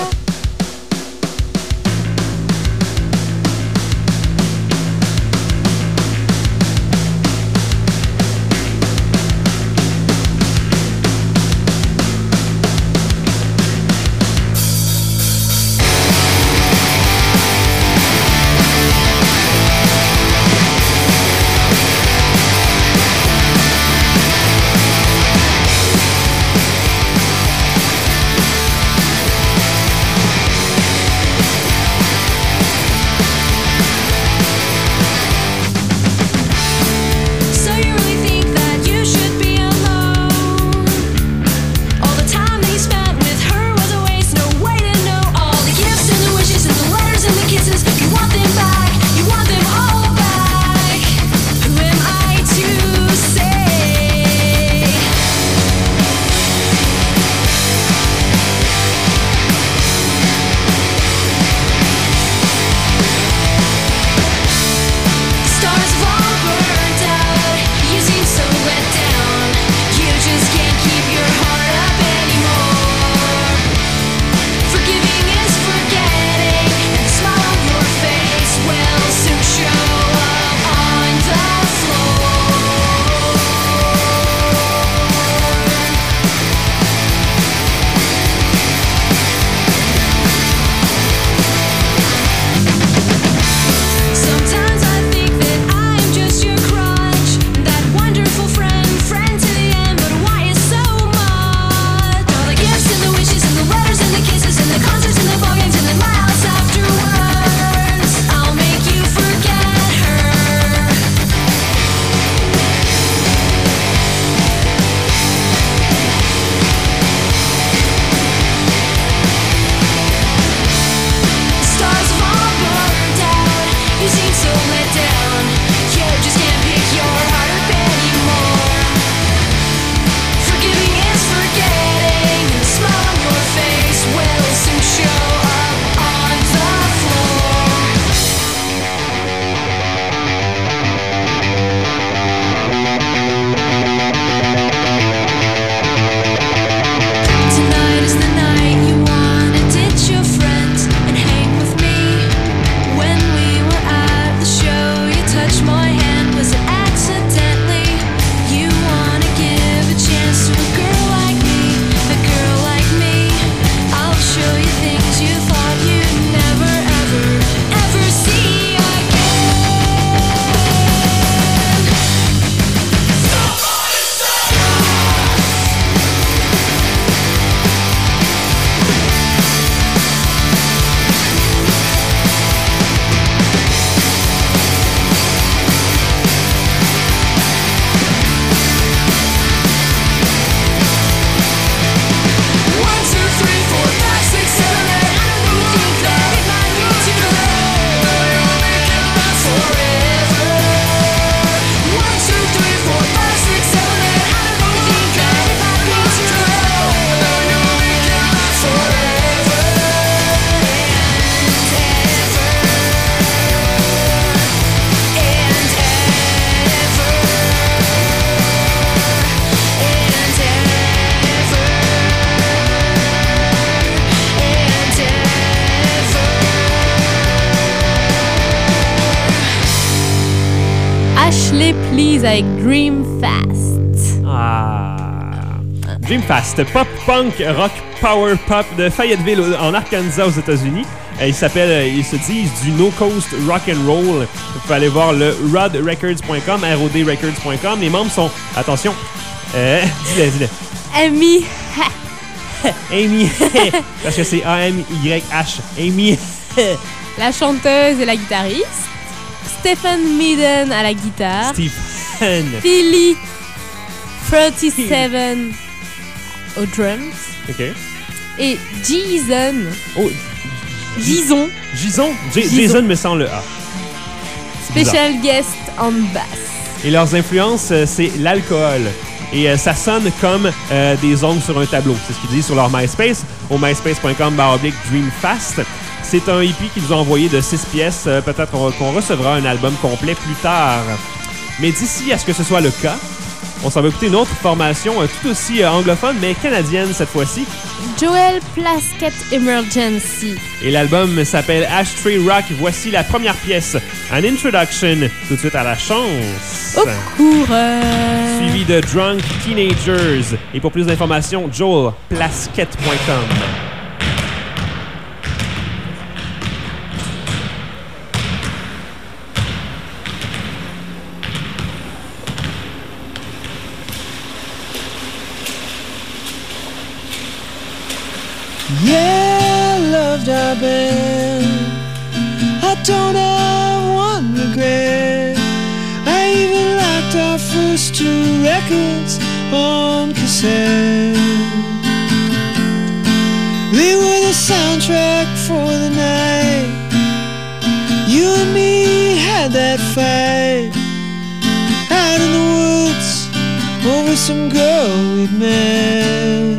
Ashley Please avec Dream Fast. Dream Fast, pop, punk, rock, power pop de Fayetteville en Arkansas aux États-Unis. Ils se disent du No Coast Rock and Roll. Vous pouvez aller voir le rodrecords.com, rodrecords.com. Les membres sont, attention, dis-le. Amy. Amy, parce que c'est A-M-Y-H. Amy. La chanteuse et la guitariste. Stephen Meaden à la guitare. Stephen. Philly 37 aux drums. OK. Et Jason. Oh, Jason. Jason me sent le A. Special guest en basse. Et leurs influences, c'est l'alcool. Et ça sonne comme des ongles sur un tableau. C'est ce qu'ils disent sur leur MySpace, au myspace.com/dreamfast. C'est un hippie qu'ils nous ont envoyé de 6 pièces. Peut-être qu'on recevra un album complet plus tard. Mais d'ici à ce que ce soit le cas, on s'en va écouter une autre formation tout aussi anglophone, mais canadienne cette fois-ci. Joel Plaskett Emergency. Et l'album s'appelle Ashtray Rock. Voici la première pièce, An Introduction, tout de suite à la chance. Au coureur. Suivi de Drunk Teenagers. Et pour plus d'informations, joelplaskett.com. Yeah, loved our band. I don't have one regret. I even liked our first 2 records on cassette. They were the soundtrack for the night. You and me had that fight out in the woods over some girl we'd met.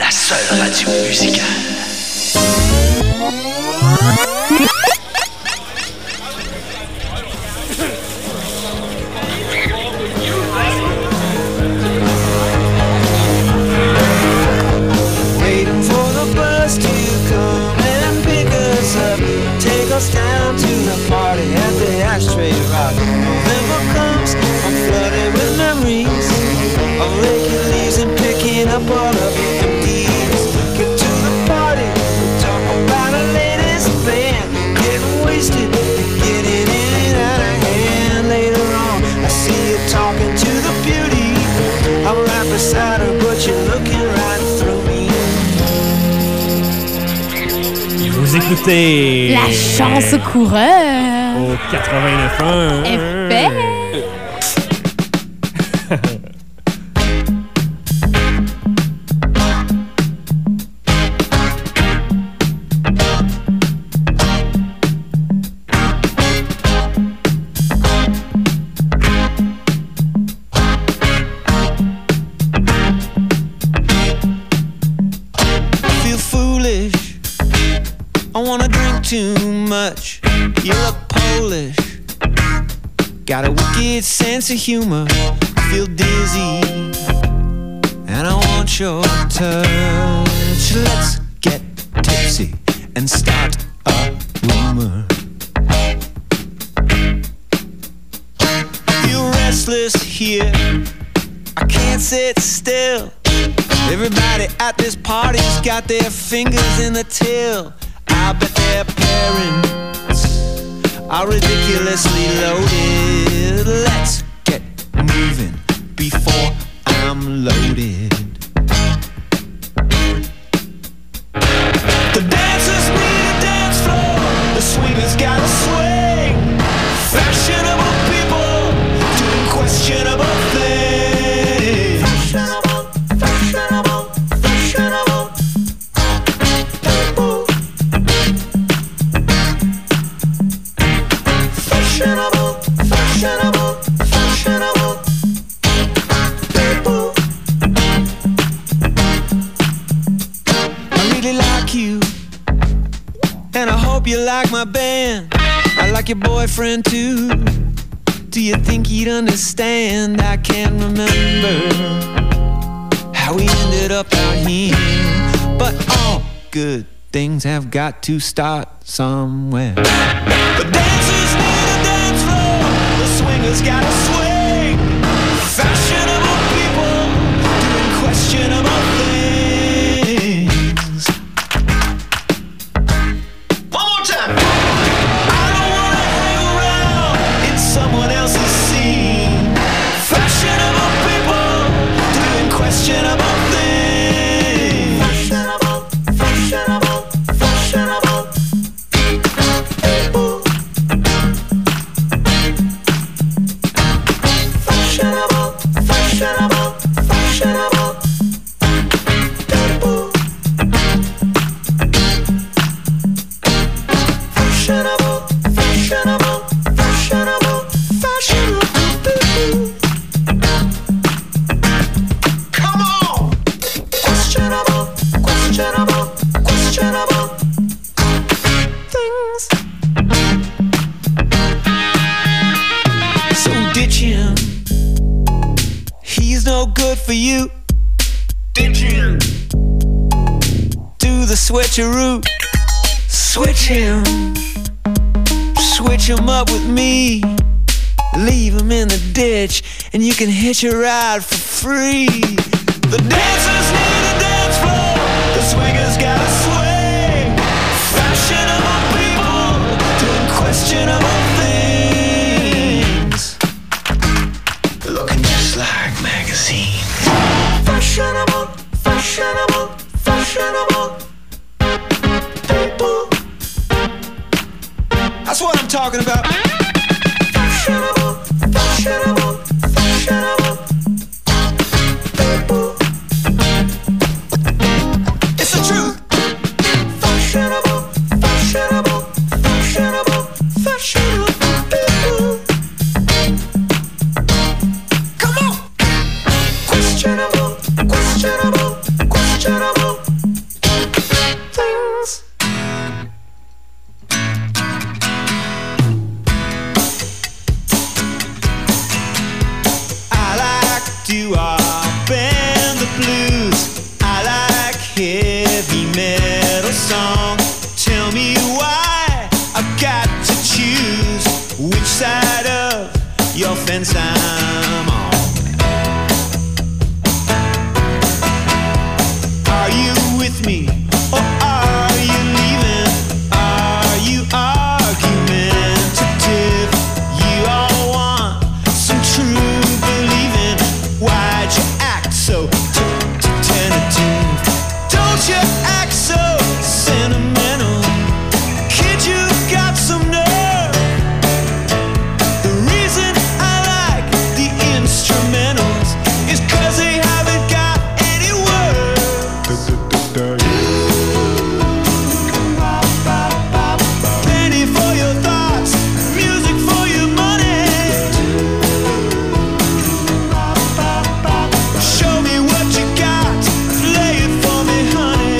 la seule radio musicale. Waiting for the bus to come and pick us up, take us down to the party at the Ashtray Rock. November comes, I'm flooded with memories of raking leaves and picking up all of the empties. Get to the party, talk about the latest band, getting wasted, getting in and out of hand. Later on, I see you talking to the beauty. I'm right beside her, but you're looking right through me. Vous écoutez La chance au coureur. au 89.1 Effet. Feel foolish, I wanna drink too much. You look Polish, got a wicked sense of humor. Feel dizzy, and I want your touch. Let's get tipsy and start a rumor. Feel restless here, I can't sit still. Everybody at this party's got their fingers in the till. I bet their parents are ridiculously loaded. Let's get moving before I'm loaded. The dancers need a dance floor, the swingers gotta swing. Fashionable people doing questionable things. Fashionable, fashionable, fashionable people. Fashionable, fashionable, fashionable people. I really like you, and I hope you like my band. I like your boyfriend too. Do you think he'd understand? I can't remember how we ended up out here, but all good things have got to start somewhere. The dancers need a dance floor, the swingers gotta swing. Fashionable people doing questionable things. One more time. I don't wanna hang around in someone else's scene. Fashionable people doing questionable things. Fashionable, fashionable, fashionable people. Fashionable, fashionable, fashionable people. Fashionable, fashionable, fashionable, fashionable people. Come on! Questionable, questionable, questionable things. So ditch him. He's no good for you. Ditch him. Do the switcheroo. Switch him. Switch him up with me. Leave him in the ditch, and you can hitch a ride for free. The dancers need a dance floor, the swingers gotta swing. Fashionable people doing questionable things, looking just like magazines. Fashionable, fashionable, fashionable people. That's what I'm talking about. Fashionable, fashionable, fashionable people. It's the truth. Fashionable, fashionable, fashionable, fashionable people. Come on. Questionable, questionable, questionable your fence I'm on. Are you with me or are you leaving? Are you argumentative? You all want some true believing. Why'd you act so tentative? Don't you act so sentimental. Kid, you got some nerve. The reason I like the instrumentals is 'cause they haven't got any words. Penny for your thoughts, music for your money. Show me what you got, play it for me, honey.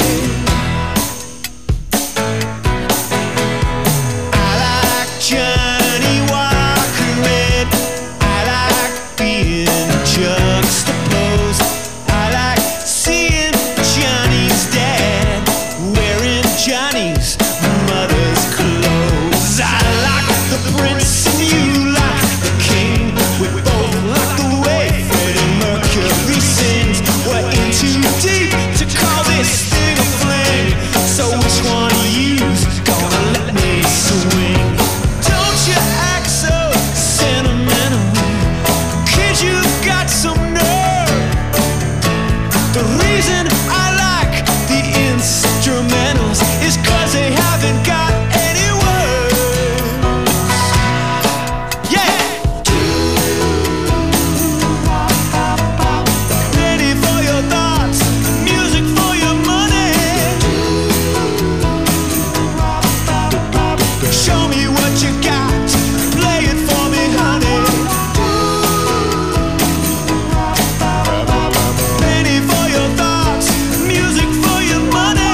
I like Johnny Walker Red. I like being juxtaposed. I like seeing Johnny's dad wearing Johnny's mother's clothes. I like the prince and you like the king. We both like the way Freddie Mercury sings. We're in too deep to call this thing a fling. So which one of you's gonna let me swing? Don't you act so sentimental. Kid, you got some nerve. The reason I like the instrumentals is 'cause they haven't got any words. Yeah! Ready for your thoughts, music for your money. Show me what you got, play it for me, honey. Penny for your thoughts, music for your money.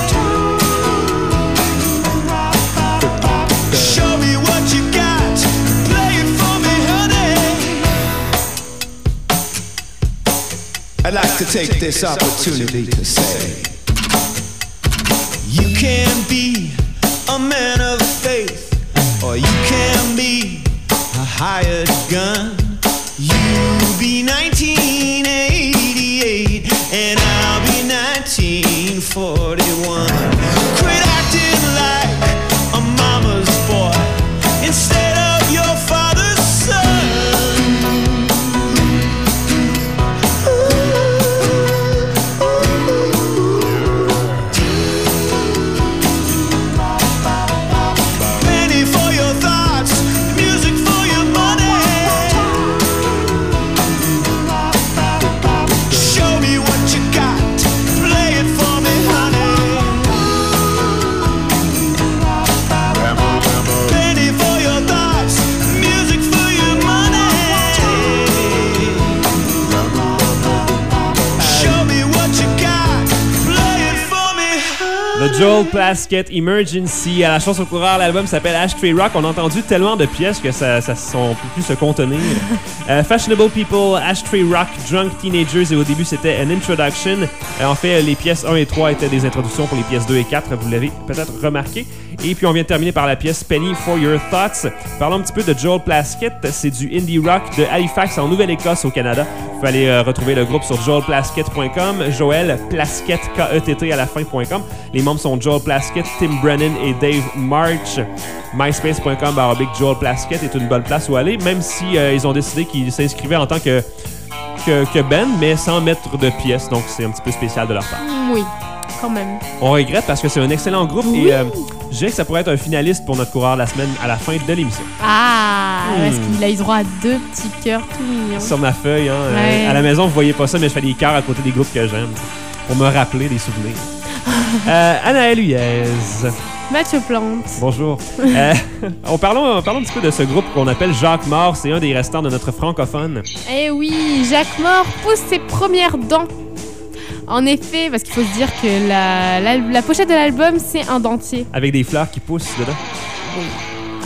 Show me what you got, play it for me, honey. I'd like to take this opportunity to say, you can be a man of faith, or you can be a hired gun. You'll be 1988 and I'll be 1941. Quit acting like a mama's boy instead of your father's son. Penny for your thoughts, music for your money. Show me what you got, play it for me, honey. Penny for your thoughts, music for your money. Show me what you got, play it for me, honey. The Joel Plaskett Emergency. À la chance au coureur, l'album s'appelle Ashtray Rock. On a entendu tellement de pièces que on peut plus se contenir. Fashionable People, Ashtray Rock, Drunk Teenagers, et au début c'était An Introduction. En fait, les pièces 1 et 3 étaient des introductions pour les pièces 2 et 4, vous l'avez peut-être remarqué. Et puis on vient de terminer par la pièce Penny for Your Thoughts. Parlons un petit peu de Joel Plaskett. C'est du indie rock de Halifax en Nouvelle-Écosse au Canada. Vous pouvez aller retrouver le groupe sur joelplaskett.com, Joel Plaskett, K-E-T-T à la fin.com. Les membres sont Joel Plaskett, Tim Brennan et Dave March. myspace.com/Joel Plaskett est une bonne place où aller, même si ils ont décidé qu'ils s'inscrivaient en tant que band, mais sans mettre de pièces, donc c'est un petit peu spécial de leur part. Oui, quand même. On regrette parce que c'est un excellent groupe et je dirais que ça pourrait être un finaliste pour notre coureur de la semaine à la fin de l'émission. Ah, parce qu'il a eu droit à 2 petits cœurs tout mignons. Sur ma feuille, hein. Ouais. À la maison, vous voyez pas ça, mais je fais des cœurs à côté des groupes que j'aime pour me rappeler des souvenirs. Anaël Huyez. Mathieu Plante. Bonjour. Parlons un petit peu de ce groupe qu'on appelle Jacques Mort. C'est un des restants de notre francophone. Eh oui, Jacques Mort pousse ses premières dents. En effet, parce qu'il faut se dire que la pochette de l'album, c'est un dentier. Avec des fleurs qui poussent dedans. Oui.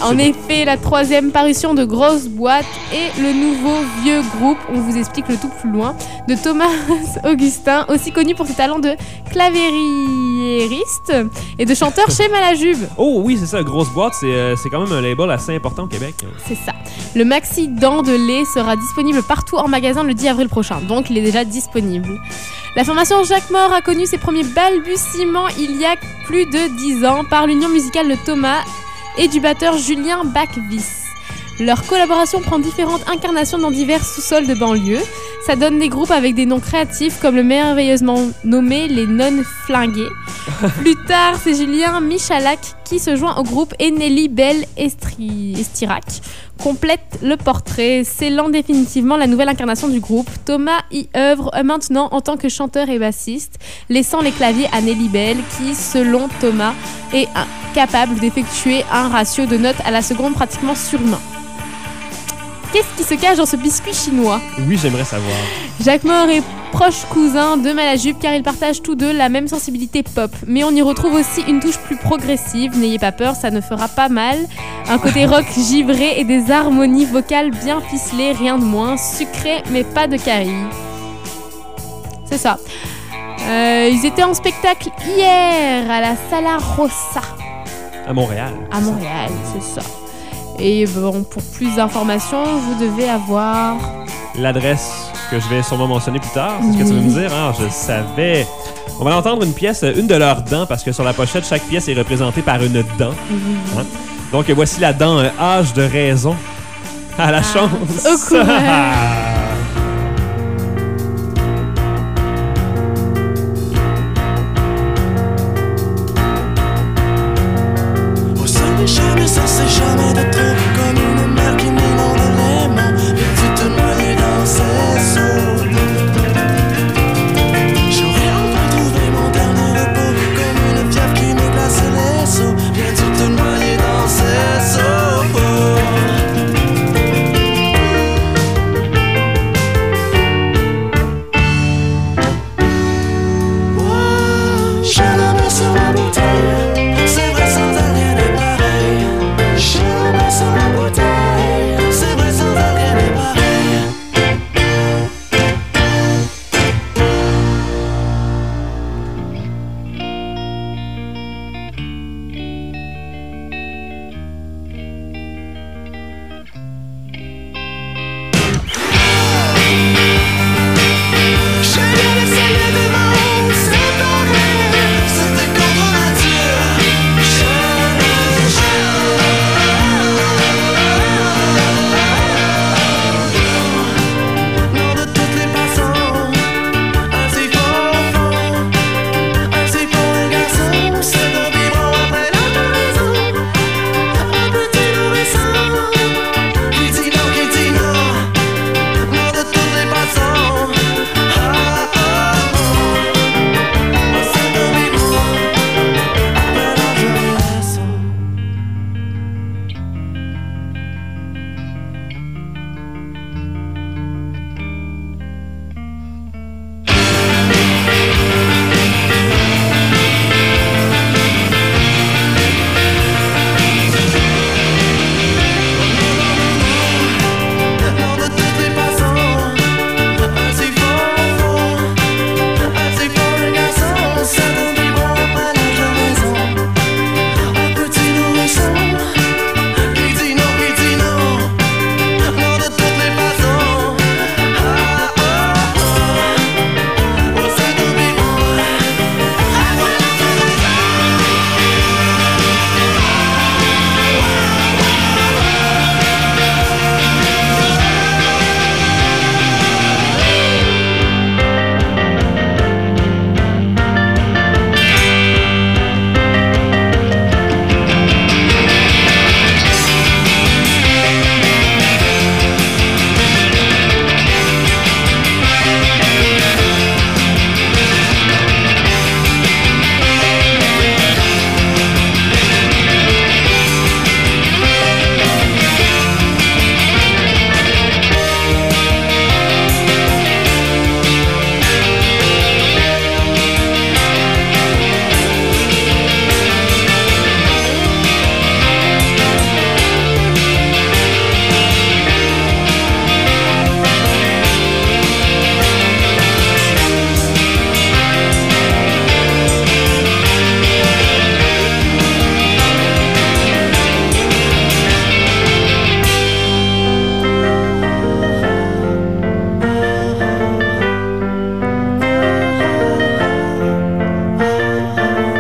En effet, la 3e parution de Grosse Boîte et le nouveau vieux groupe, on vous explique le tout plus loin, de Thomas Augustin, aussi connu pour ses talents de clavieriste et de chanteur chez Malajube. Oh oui, c'est ça, Grosse Boîte, c'est quand même un label assez important au Québec. C'est ça. Le maxi Dents de lait sera disponible partout en magasin le 10 avril prochain, donc il est déjà disponible. La formation Jacques Mort a connu ses premiers balbutiements il y a plus de 10 ans par l'union musicale de Thomas et du batteur Julien Bacvis. Leur collaboration prend différentes incarnations dans divers sous-sols de banlieue. Ça donne des groupes avec des noms créatifs comme le merveilleusement nommé Les Nonnes Flinguées. Plus tard, c'est Julien Michalak qui se joint au groupe et Nelly Belle Estirac complète le portrait, scellant définitivement la nouvelle incarnation du groupe. Thomas y œuvre maintenant en tant que chanteur et bassiste, laissant les claviers à Nelly Belle qui, selon Thomas, est capable d'effectuer un ratio de notes à la seconde pratiquement surhumain. Qu'est-ce qui se cache dans ce biscuit chinois ? Oui, j'aimerais savoir. Jacques Mort est proche cousin de Malajube car ils partagent tous deux la même sensibilité pop. Mais on y retrouve aussi une touche plus progressive. N'ayez pas peur, ça ne fera pas mal. Un côté rock givré et des harmonies vocales bien ficelées, rien de moins. Sucré mais pas de carie. C'est ça. Ils étaient en spectacle hier à la Sala Rossa. À Montréal. À Montréal, c'est ça. Et bon, pour plus d'informations, vous devez avoir... L'adresse que je vais sûrement mentionner plus tard, c'est ce que tu veux me dire, hein? Je savais. On va entendre une pièce, une de leurs dents, parce que sur la pochette, chaque pièce est représentée par une dent. Hein? Donc voici la dent Âge de raison. À la chance! Au courage! Jamais ça c'est jamais de trop, comme une mer qui m'inonde l'aimant. Viens-tu te noyer dans ses eaux? J'aurais enfin trouvé mon dernier repos, comme une fièvre qui me glace les os. Viens-tu te noyer dans ses eaux?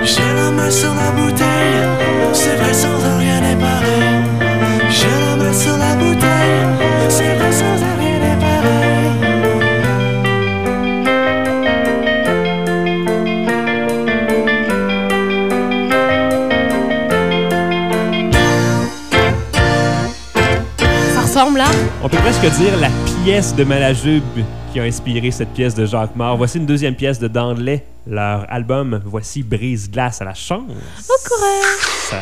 J'ai la main sur la bouteille, c'est vrai sans rien n'est pareil. J'ai la main sur la bouteille, c'est vrai sans rien n'est pareil. Ça ressemble là. On peut presque dire la pièce de Malajube qui a inspiré cette pièce de Jacques Mort. Voici une deuxième pièce de Dandelay. Leur album, voici Brise-glace à la chance. Au courant. Ça...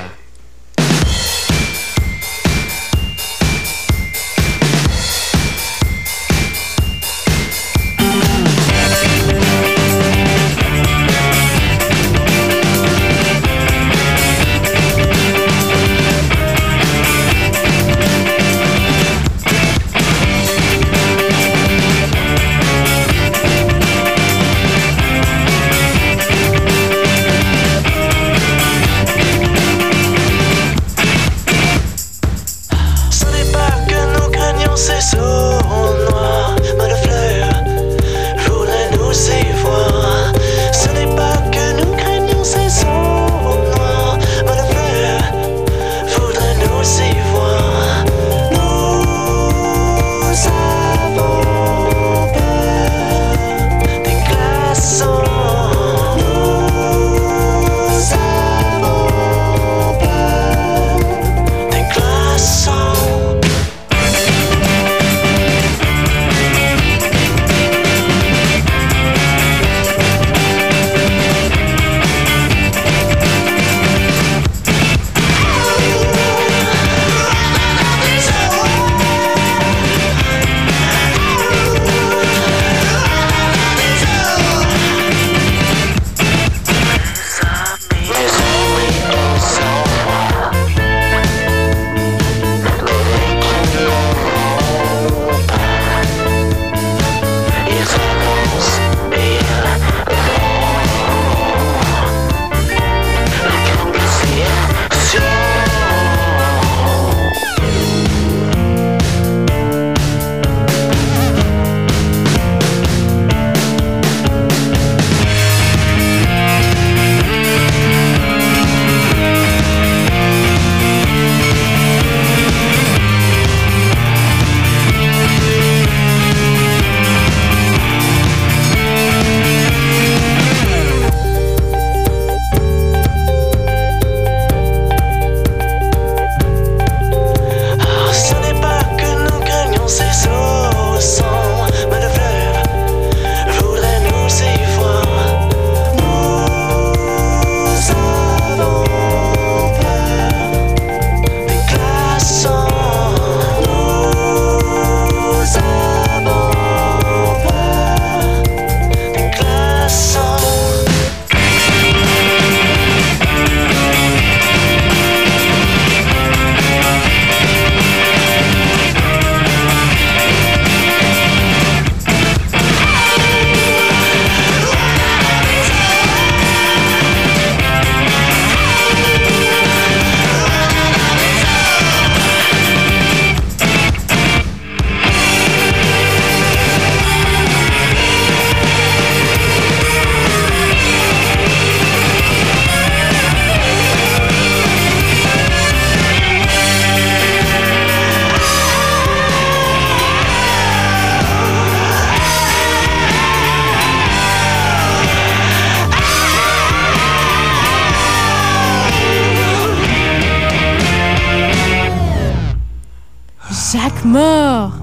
Jacques Mort.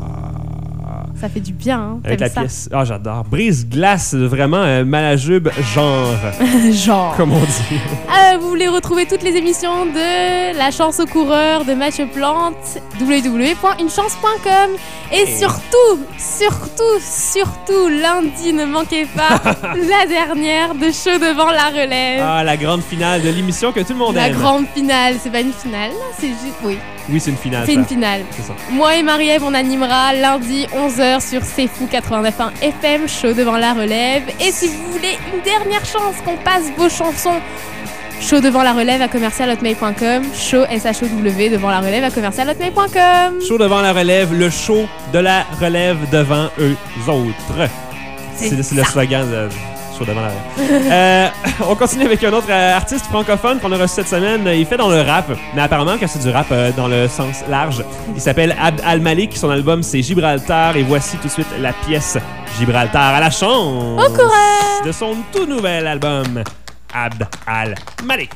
Ça fait du bien, hein. Avec la ça? pièce. Ah, j'adore. Brise-glace, vraiment Malajube genre. Genre. Comme on dit. Vous voulez retrouver toutes les émissions de La Chance aux coureurs de Mathieu Plante, www.unechance.com. Et surtout, lundi, ne manquez pas la dernière de Show devant la relève. Ah, la grande finale de l'émission que tout le monde La aime. grande finale, c'est pas une finale, c'est juste... Oui, Oui, c'est une finale. c'est ça. une finale. C'est ça. Moi et Marie-Ève, on animera lundi 11h sur C'est Fou 89.1 FM, Show devant la relève. Et si vous voulez une dernière chance qu'on passe vos chansons, Show devant la relève à commercial@hotmail.com, show SHOW devant la relève à commercial@hotmail.com. Show devant la relève, le show de la relève devant eux autres. C'est le slogan de show devant on continue avec un autre artiste francophone qu'on a reçu cette semaine. Il fait dans le rap, mais apparemment que c'est du rap dans le sens large. Il s'appelle Abd Al-Malik. Son album, c'est Gibraltar. Et voici tout de suite la pièce Gibraltar à la chance de son tout nouvel album, Abd Al-Malik.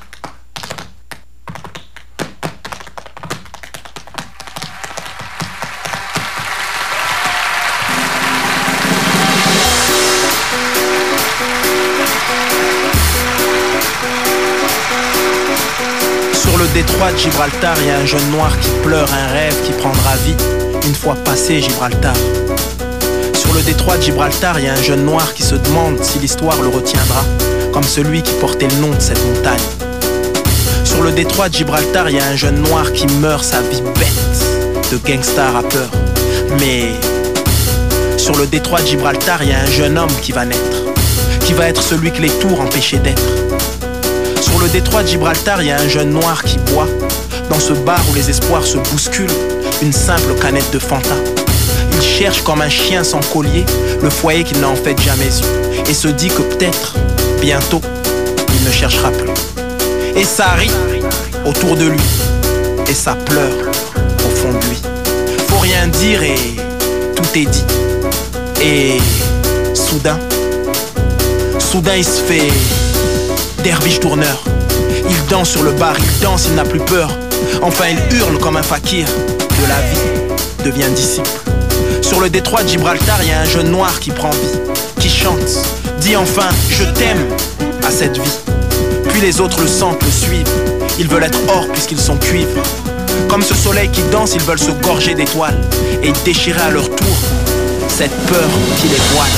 Sur le détroit de Gibraltar, il y a un jeune noir qui pleure un rêve qui prendra vie une fois passé Gibraltar. Sur le détroit de Gibraltar, il y a un jeune noir qui se demande si l'histoire le retiendra, comme celui qui portait le nom de cette montagne. Sur le détroit de Gibraltar, il y a un jeune noir qui meurt sa vie bête de gangsta rappeur. Mais sur le détroit de Gibraltar, il y a un jeune homme qui va naître, qui va être celui que les tours empêchaient d'être. Sur le détroit de Gibraltar, il y a un jeune noir qui boit dans ce bar où les espoirs se bousculent une simple canette de Fanta. Il cherche comme un chien sans collier le foyer qu'il n'a en fait jamais eu et se dit que peut-être, bientôt, il ne cherchera plus. Et ça rit autour de lui et ça pleure au fond de lui. Faut rien dire et tout est dit. Et soudain il se fait derviche tourneur. Il danse sur le bar, il danse, il n'a plus peur. Enfin il hurle comme un fakir. De la vie devient disciple. Sur le détroit de Gibraltar, il y a un jeune noir qui prend vie, qui chante, dit enfin je t'aime à cette vie. Puis les autres le sentent, le suivent. Ils veulent être or puisqu'ils sont cuivre. Comme ce soleil qui danse, ils veulent se gorger d'étoiles et déchirer à leur tour cette peur qui les voile.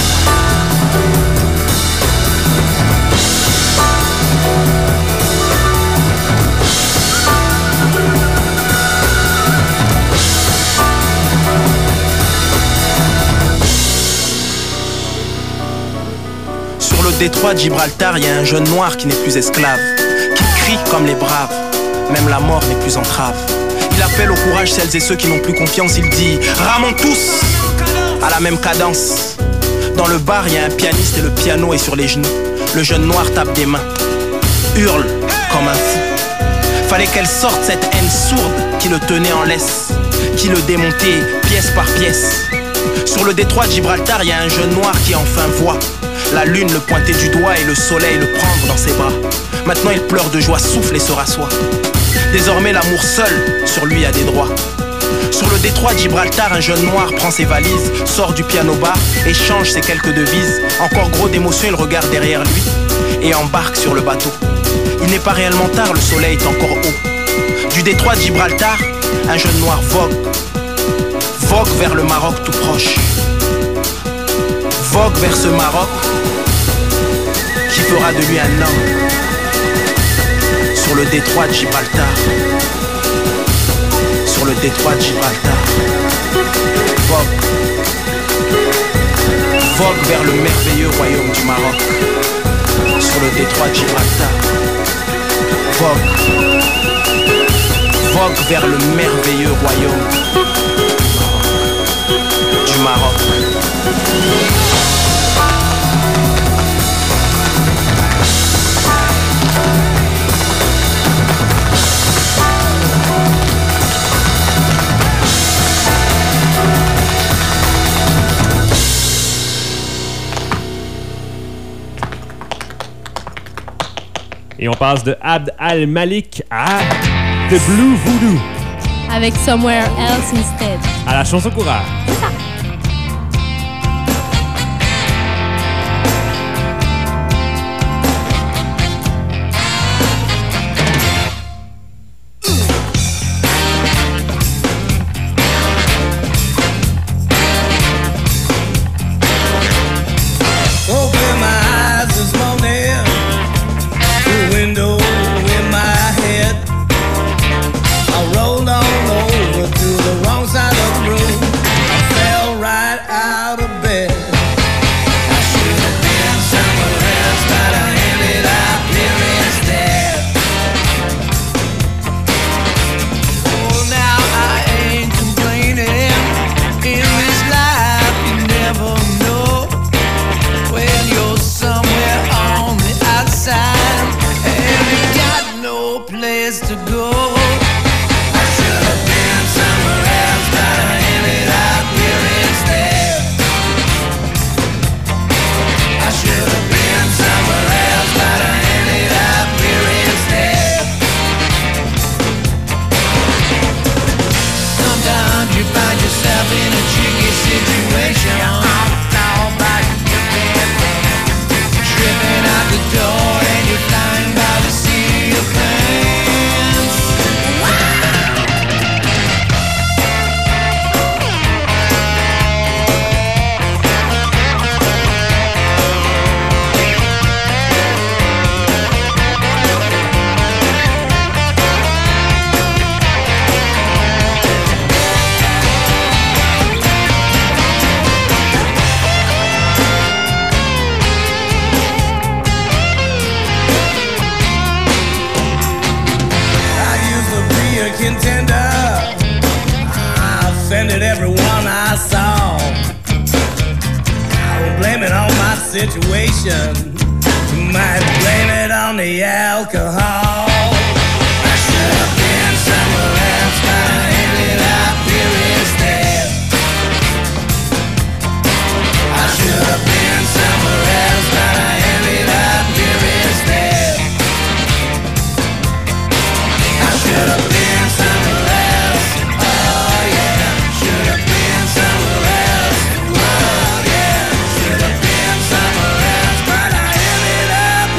Sur le détroit de Gibraltar, il y a un jeune noir qui n'est plus esclave, qui crie comme les braves, même la mort n'est plus entrave. Il appelle au courage celles et ceux qui n'ont plus confiance, il dit « Ramons tous !» à la même cadence. Dans le bar, il y a un pianiste et le piano est sur les genoux. Le jeune noir tape des mains, hurle comme un fou. Fallait qu'elle sorte cette haine sourde qui le tenait en laisse, qui le démontait pièce par pièce. Sur le détroit de Gibraltar, il y a un jeune noir qui enfin voit la lune le pointer du doigt et le soleil le prendre dans ses bras. Maintenant il pleure de joie, souffle et se rassoit. Désormais l'amour seul sur lui a des droits. Sur le détroit de Gibraltar, un jeune noir prend ses valises, sort du piano-bar et change ses quelques devises. Encore gros d'émotion, il regarde derrière lui et embarque sur le bateau. Il n'est pas réellement tard, le soleil est encore haut. Du détroit de Gibraltar, un jeune noir vogue vers le Maroc tout proche. Vogue vers ce Maroc qui fera de lui un homme. Sur le détroit de Gibraltar, sur le détroit de Gibraltar, vogue vers le merveilleux royaume du Maroc. Sur le détroit de Gibraltar, vogue vers le merveilleux royaume du Maroc. Et on passe de Abd Al-Malik à The Blue Voodoo. Avec Somewhere Else Instead. À la chanson courage. C'est ça. Rolled on over to the wrong side of the road. to go. I should have been somewhere else, but I ended up here instead. I should have been somewhere else, but I ended up here instead. Sometimes you find yourself in a tricky situation. Tripping out the door and you're flying by the sea of planes. Contender, I offended everyone I saw. I will blame it on my situation. You might blame it on the alcohol. I should have been somewhere else, but I ended up here instead. I should have been somewhere else, but I ended up here instead. I should have been somewhere else, oh yeah. Should have been somewhere else, oh yeah. Should have been somewhere else, but I ended up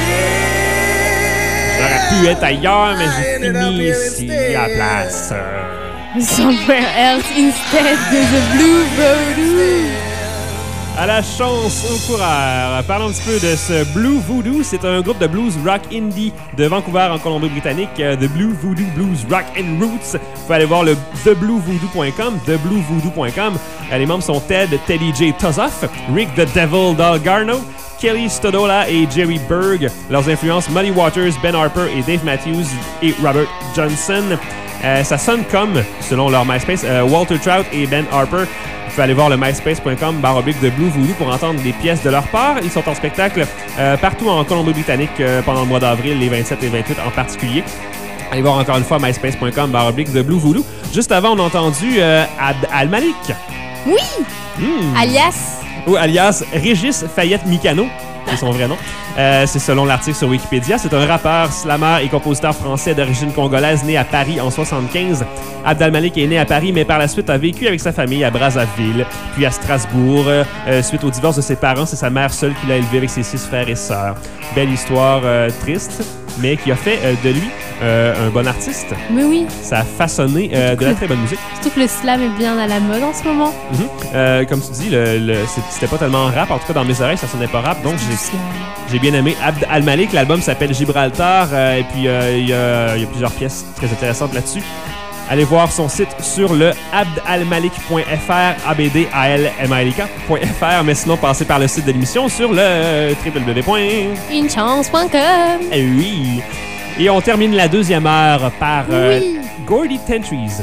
here. J'aurais pu être ailleurs, mais j'ai fini ici à la place. Somewhere else instead de The Blue Voodoo. À la chance au coureur. Parlons un petit peu de ce Blue Voodoo. C'est un groupe de blues rock indie de Vancouver en Colombie-Britannique. The Blue Voodoo Blues Rock and Roots. Vous pouvez aller voir le thebluevoodoo.com, thebluevoodoo.com. Les membres sont Teddy J. Tozoff, Rick the Devil Dalgarno, Kelly Stodola et Jerry Berg. Leurs influences, Muddy Waters, Ben Harper et Dave Matthews et Robert Johnson. Ça sonne comme, selon leur MySpace, Walter Trout et Ben Harper. Vous pouvez aller voir le myspace.com/de Blue Voodoo pour entendre des pièces de leur part. Ils sont en spectacle partout en Colombie-Britannique pendant le mois d'avril, les 27 et 28 en particulier. Allez voir encore une fois myspace.com/de Blue Voodoo. Juste avant, on a entendu Abd Al-Malik. Oui! Alias. Ou alias Régis Fayette Mikano. C'est son vrai nom. C'est selon l'article sur Wikipédia. C'est un rappeur, slammer et compositeur français d'origine congolaise né à Paris en 1975. Abd Al-Malik est né à Paris, mais par la suite a vécu avec sa famille à Brazzaville, puis à Strasbourg. Suite au divorce de ses parents, c'est sa mère seule qui l'a élevé avec ses 6 frères et sœurs. Belle histoire triste, mais qui a fait de lui un bon artiste. Mais oui. Ça a façonné de la très bonne musique. Surtout que le slam est bien à la mode en ce moment. Comme tu dis, c'était pas tellement rap. En tout cas, dans mes oreilles, ça sonnait pas rap. Donc, j'ai bien aimé Abd Al-Malik. L'album s'appelle Gibraltar. Et puis, il y a plusieurs pièces très intéressantes là-dessus. Allez voir son site sur le abdalmalik.fr, abdalmalik.fr, mais sinon, passez par le site de l'émission sur le Unechance.com. Eh oui. Et on termine la deuxième heure par Gordy Tentries.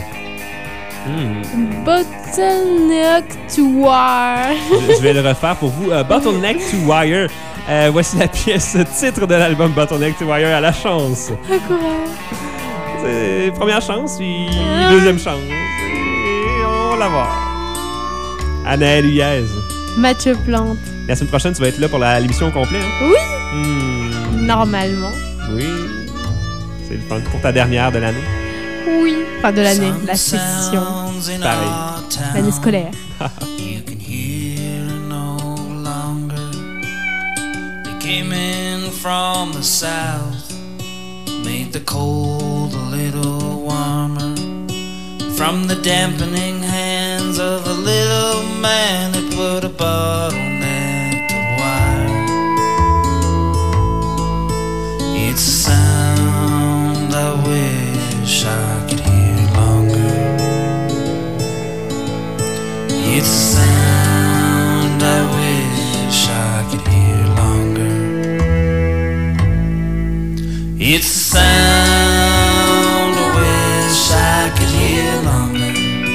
Bottleneck to Wire. Je vais le refaire pour vous. Bottleneck to Wire. Voici la pièce titre de l'album Bottleneck to Wire à la chance. C'est première chance, puis deuxième chance. Et on va la voir. Anaël Huyez. Mathieu Plante. La semaine prochaine, tu vas être là pour l'émission complète. Hein? Oui. Normalement. Oui. C'est le fun pour ta dernière de l'année. Oui. Enfin, de l'année. La session. Pareil. L'année scolaire. You can hear no longer. They came in from the south, made the cold a little warmer. From the dampening hands of a little man that put a bottleneck to wire. It's a sound I wish I could hear longer. It's a sound I wish I could hear longer. It's a sound I wish I could hear longer.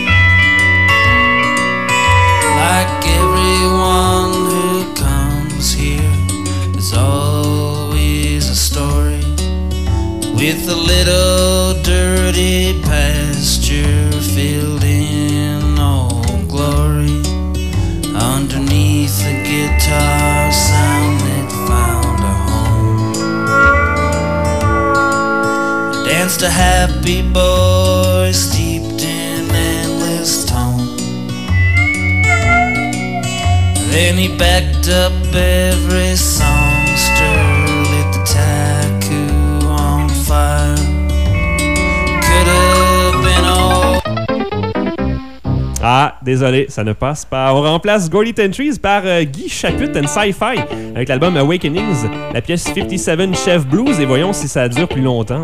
Like everyone who comes here, there's always a story with a little dirty pasture filled in old glory. Underneath the guitar sound that found a home. Danced a happy boy steeped in endless tone. Then he backed up every songster, lit the tattoo on fire. Could have been all. Ah, désolé, ça ne passe pas. On remplace Gordy Tentries par Guy Chaput and Sci-Fi avec l'album Awakenings, la pièce 57 Chef Blues, et voyons si ça dure plus longtemps.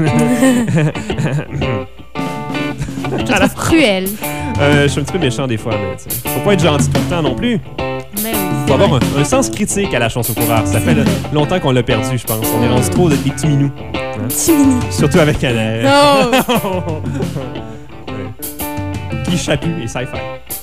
Je te trouve cruel. Je suis un petit peu méchant des fois, mais t'sais, faut pas être gentil tout le temps non plus. Mais Faut avoir un sens critique à la chanson coureur. Ça fait longtemps qu'on l'a perdu, je pense. On est rendu trop des petits minous. Hein? petit mini. Surtout avec Anna. Non. Ouais. Guy Chaput et Sci-Fi.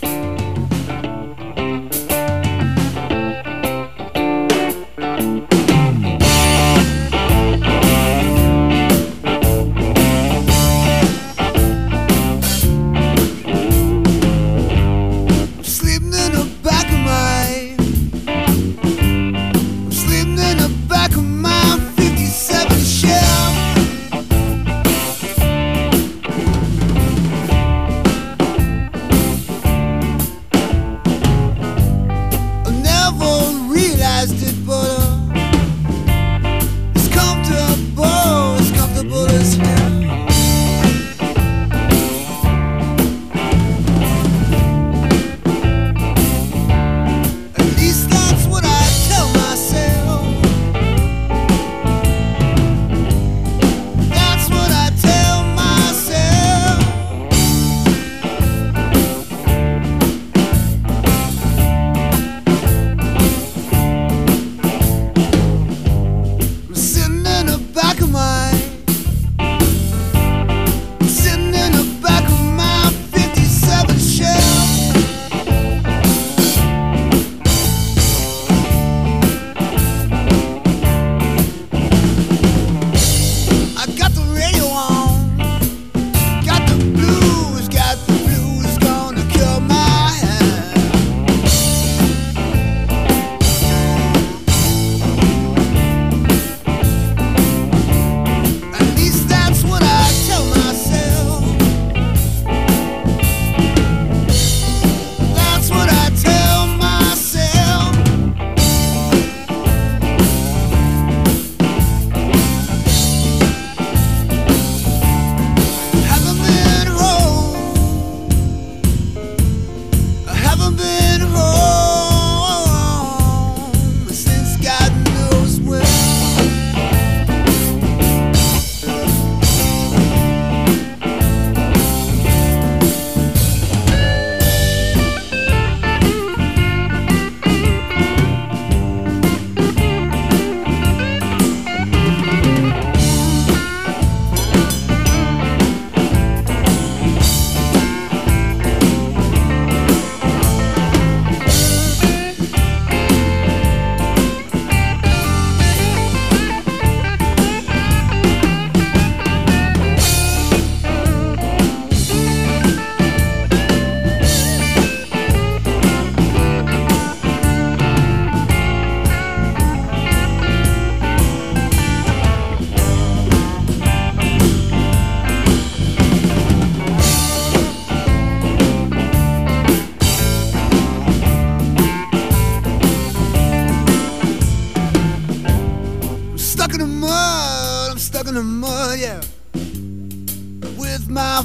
my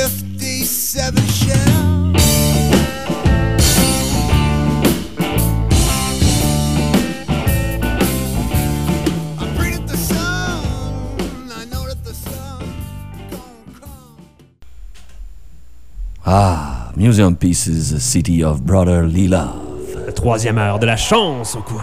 57 shell. I breathe the sun, I know that the sun gon' come. Ah, Museum Pieces, City of Brotherly Love. La troisième heure de la chance, quoi.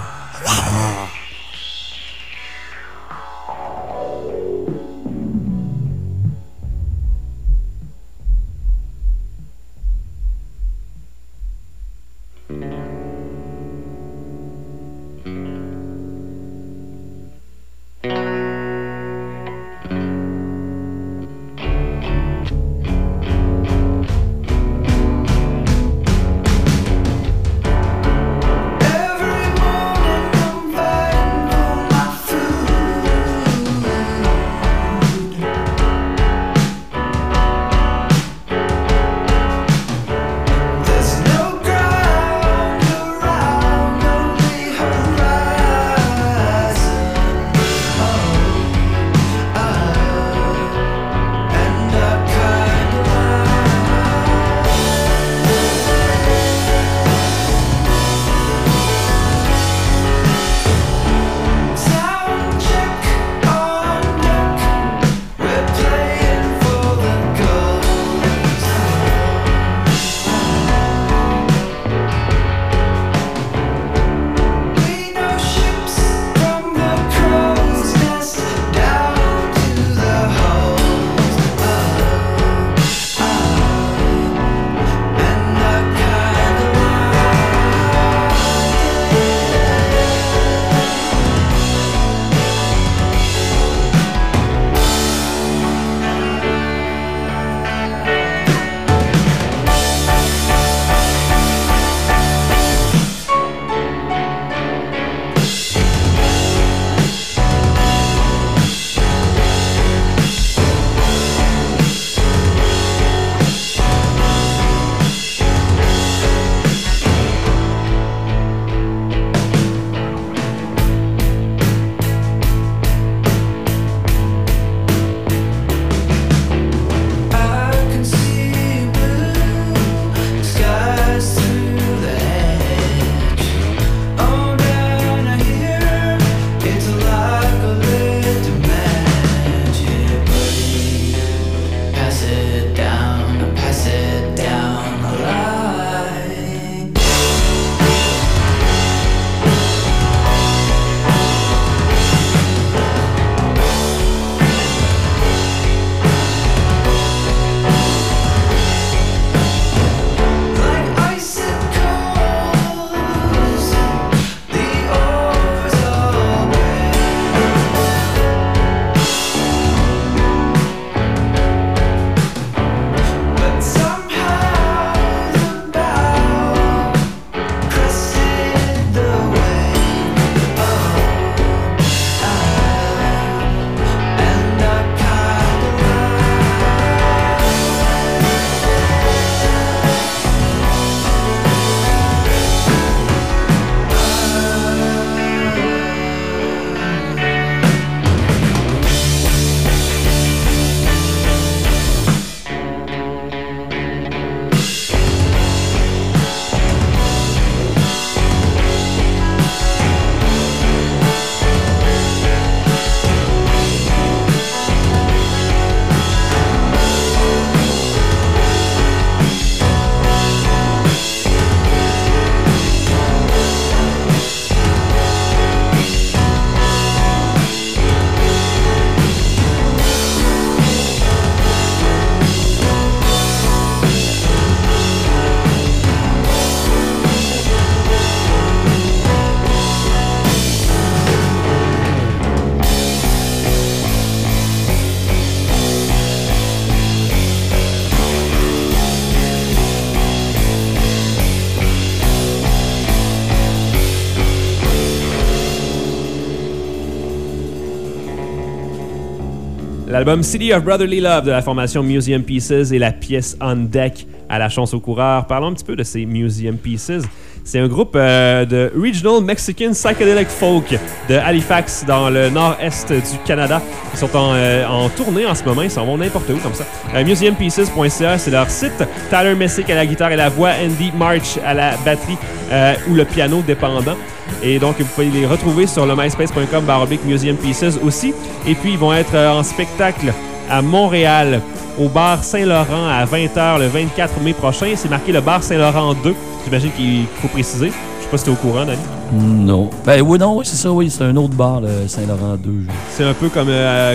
L'album City of Brotherly Love de la formation Museum Pieces et la pièce On Deck à la chance aux coureurs. Parlons un petit peu de ces Museum Pieces. C'est un groupe de Regional Mexican Psychedelic Folk de Halifax, dans le nord-est du Canada. Ils sont en tournée en ce moment, ils s'en vont n'importe où comme ça. Museumpieces.ca, c'est leur site. Tyler Messick à la guitare et la voix, Andy March à la batterie ou le piano dépendant. Et donc, vous pouvez les retrouver sur le myspace.com/Museum Pieces aussi. Et puis, ils vont être en spectacle à Montréal, au bar Saint-Laurent à 20h le 24 mai prochain. C'est marqué le bar Saint-Laurent 2. J'imagine qu'il faut préciser. Je sais pas si t'es au courant, Danny. Non. Ben oui, non, oui, c'est ça, oui. C'est un autre bar, le Saint-Laurent 2. C'est un peu comme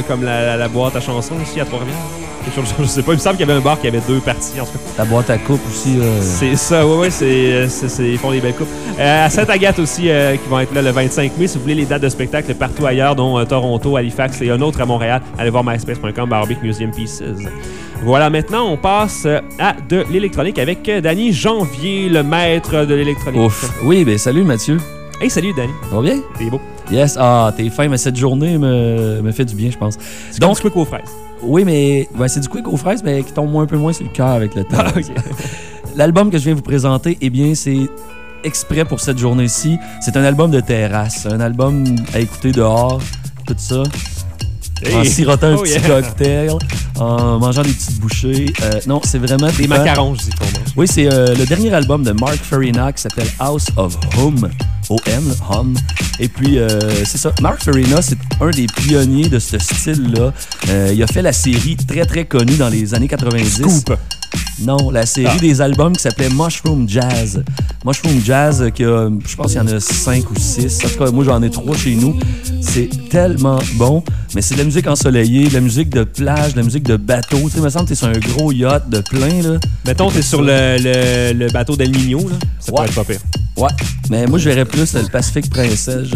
la boîte à chansons ici à Trois-Rivières. Je sais pas, il me semble qu'il y avait un bar qui avait deux parties en tout cas. La boîte à coupe aussi. C'est ça, oui, ils font des belles coupes. À Sainte-Agathe aussi, qui vont être là le 25 mai. Si vous voulez les dates de spectacle partout ailleurs, dont Toronto, Halifax et un autre à Montréal, allez voir myspace.com/Museum Pieces. Voilà, maintenant on passe à de l'électronique avec Danny Janvier, le maître de l'électronique. Ouf. Oui, ben salut Mathieu. Hey, salut Danny. Ça va bien? T'es beau. Yes, t'es fin, mais cette journée me fait du bien, je pense. C'est donc quick aux fraises. Oui, mais c'est du quick aux fraises, mais qui tombe un peu moins sur le cœur avec le temps. Ah, okay. L'album que je viens vous présenter, eh bien, c'est exprès pour cette journée-ci. C'est un album de terrasse, un album à écouter dehors, tout ça. Hey. En sirotant un petit cocktail, en mangeant des petites bouchées. Non, c'est vraiment... Des macarons, je dis pour moi. Oui, c'est le dernier album de Mark Farina qui s'appelle House of Home. O-M, Home. Et puis, c'est ça. Mark Farina, c'est un des pionniers de ce style-là. Il a fait la série très, très connue dans les années 90. Scoop. Non, la série des albums qui s'appelait Mushroom Jazz. Mushroom Jazz, je pense qu'il y en a 5 ou 6. En tout cas, moi, j'en ai 3 chez nous. C'est tellement bon. Mais c'est de la musique ensoleillée, de la musique de plage, de la musique de bateau. Tu sais, il me semble que t'es sur un gros yacht de plein, là. Mettons, t'es sur le bateau d'El Niño, là. Ça pourrait être pas pire. Ouais, mais moi je verrais plus le Pacifique Princesse.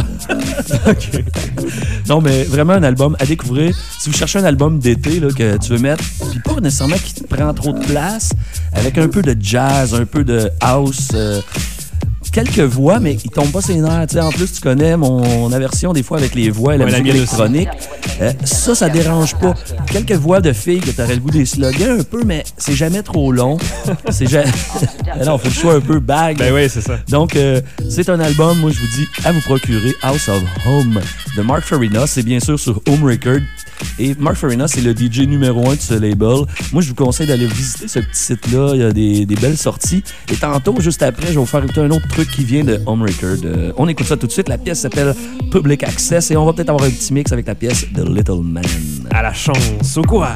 OK. Non, mais vraiment un album à découvrir. Si vous cherchez un album d'été là, que tu veux mettre, puis pas nécessairement qui te prend trop de place, avec un peu de jazz, un peu de house, quelques voix, mais ils tombent pas ses nerfs. Tu sais, en plus, tu connais mon aversion des fois avec les voix et la musique électronique. Ça dérange pas. Quelques voix de filles que t'aurais le goût des slogans un peu, mais c'est jamais trop long. C'est jamais... Non, faut que je sois un peu bag. Ben oui, c'est ça. Donc, c'est un album, moi, je vous dis, à vous procurer, House of Home, de Mark Farina. C'est bien sûr sur Home Record. Et Mark Farina, c'est le DJ numéro 1 de ce label. Moi, je vous conseille d'aller visiter ce petit site-là. Il y a des belles sorties. Et tantôt, juste après, je vais vous faire écouter un autre truc qui vient de Home Record. On écoute ça tout de suite. La pièce s'appelle Public Access et on va peut-être avoir un petit mix avec la pièce The Little Man. À la chance, au courage.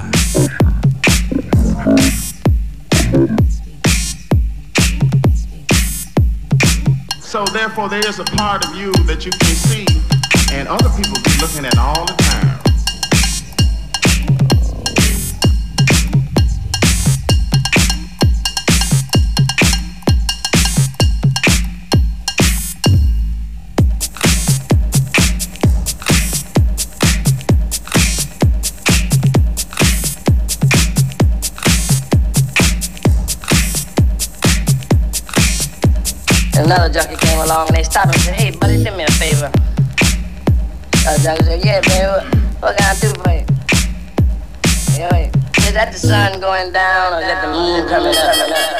So therefore, there is a part of you that you can see and other people be looking at all the time. Another junkie came along and they stopped and said, "Hey, buddy, do me a favor." Junkie said, "Yeah, baby, what can I do for you?" Yo, is that the sun going down or is that the moon coming up?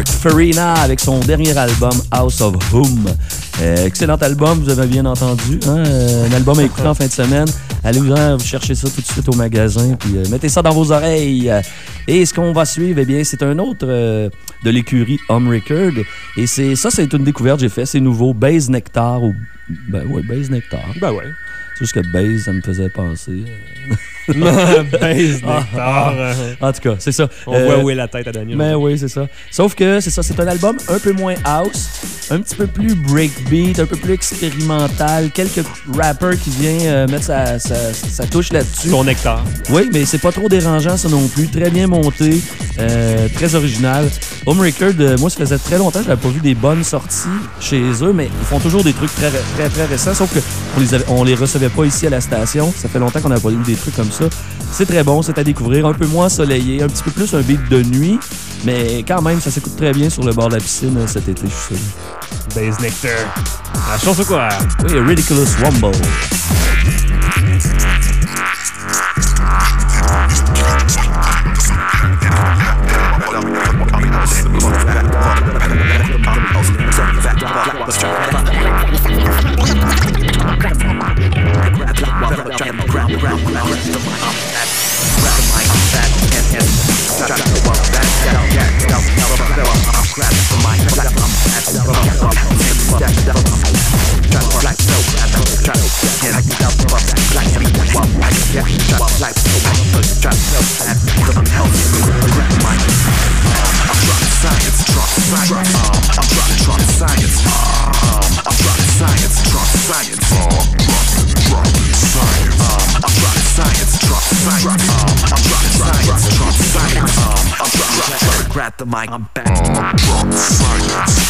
Farina avec son dernier album House of Hum. Excellent album, vous avez bien entendu. Hein? Un album à écouter en fin de semaine. Allez vous chercher ça tout de suite au magasin puis mettez ça dans vos oreilles. Et ce qu'on va suivre, eh bien, c'est un autre de l'écurie Hum Record. Et c'est une découverte que j'ai fait. C'est nouveau, Base Nectar. Base Nectar. Ben ouais. C'est juste que Base, ça me faisait penser. Base Nectar. En tout cas, c'est ça. On voit où est la tête à Daniel. Mais oui, c'est ça. Sauf que c'est ça, c'est un album un peu moins house, un petit peu plus breakbeat, un peu plus expérimental. Quelques rappers qui viennent mettre sa touche là-dessus. Son nectar. Oui, mais c'est pas trop dérangeant ça non plus. Très bien monté, très original. Home Record, moi, ça faisait très longtemps que j'avais pas vu des bonnes sorties chez eux, mais ils font toujours des trucs très, très, très récents, sauf que on les recevait pas ici à la station. Ça fait longtemps qu'on n'a pas eu des trucs comme ça. C'est très bon, c'est à découvrir. Un peu moins ensoleillé, un petit peu plus un beat de nuit, mais quand même, ça s'écoute très bien sur le bord de la piscine cet été, je suis sûr. Base Nectar. La chance au quoi? Oui, Ridiculous Wumble. Grab the mic, I'm back. Science.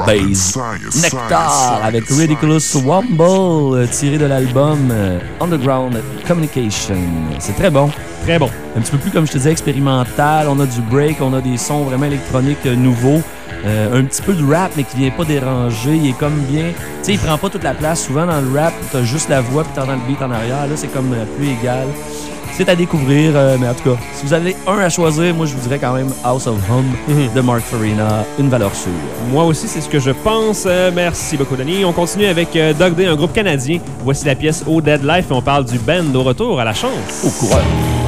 Bass. Nectar avec Ridiculous Womble, tiré de l'album Underground Communication. C'est très bon. Très bon. Un petit peu plus, comme je te disais, expérimental. On a du break, on a des sons vraiment électroniques nouveaux. Un petit peu de rap, mais qui vient pas déranger. Il est comme bien... Tu sais, il prend pas toute la place. Souvent, dans le rap, t'as juste la voix puis t'entends le beat en arrière. Là, c'est comme plus égal. C'est à découvrir, mais en tout cas, si vous avez un à choisir, moi, je vous dirais quand même House of Hum de Mark Farina, une valeur sûre. Moi aussi, c'est ce que je pense. Merci beaucoup, Denis. On continue avec Dog Day, un groupe canadien. Voici la pièce Oh Dead Life et on parle du band au retour à la chance. Au courage.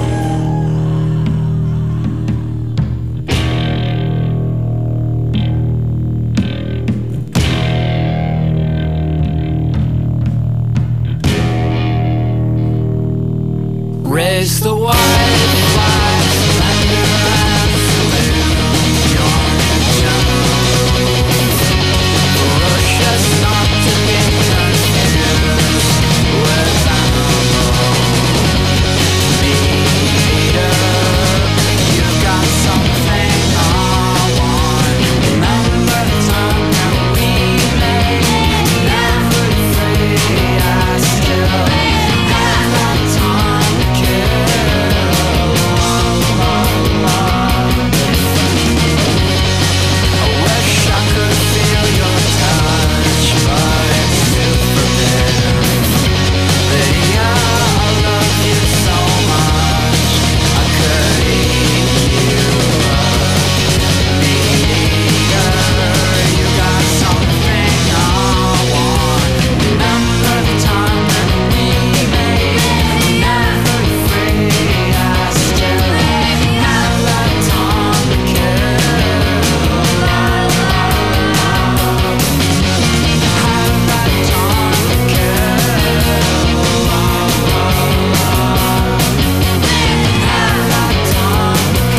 Raise the white flag, surrender and salute your nation. Russia's not to be confused with animal leader. You've got something I want. Remember the time that we made never free. I still have that time to kill. I wish I could feel your touch, but it's too forbidden. But yeah, I love you so much, I could eat you up. Leader, you got something I want. Remember the time that we made never free. I still have that time to kill. Have that time to kill. Have that time to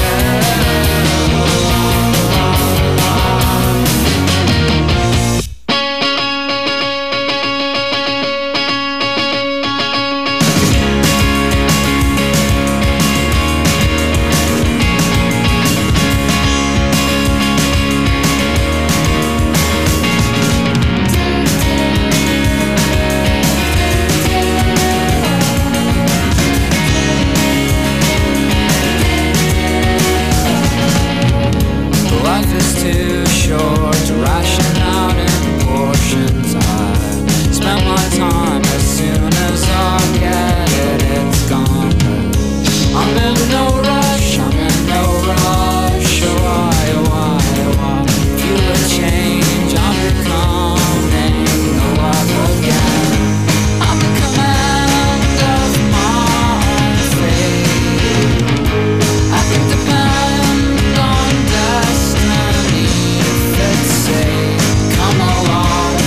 Life is too short to ration out in portions. I spend my time as soon as I get it, it's gone. I'm in no rush, I'm in no rush. Why? Feel a change, I'm becoming alive again. I'm in command of my own fate. I can depend on destiny if it's safe. Come alive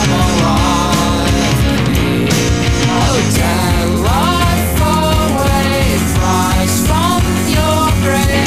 with me. Oh, dead life away, rise from your grave.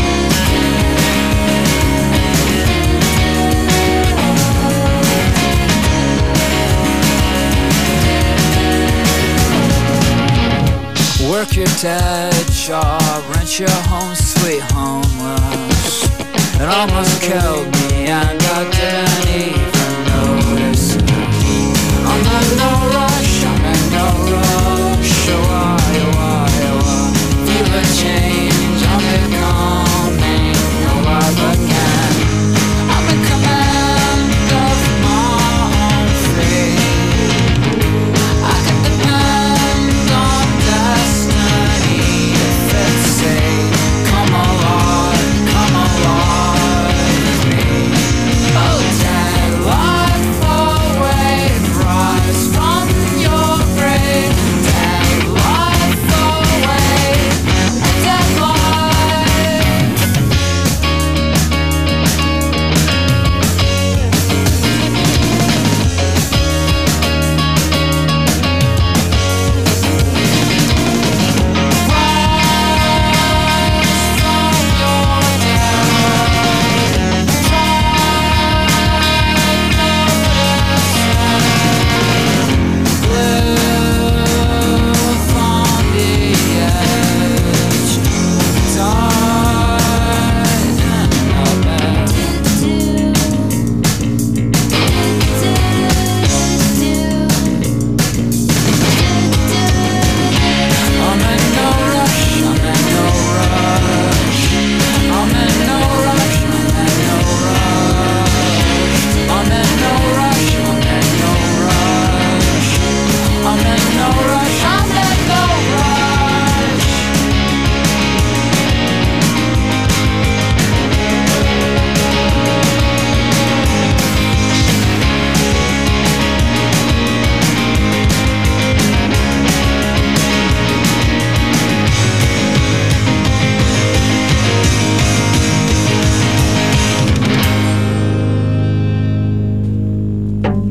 Work your dead job, rent your home sweet home. It almost killed me and I didn't even notice it. I'm in no rush, I'm in no rush. Why? Feel a change, I'm becoming alive again. I'm in command of my own fate. I can depend on destiny if it's safe. Come alive with me.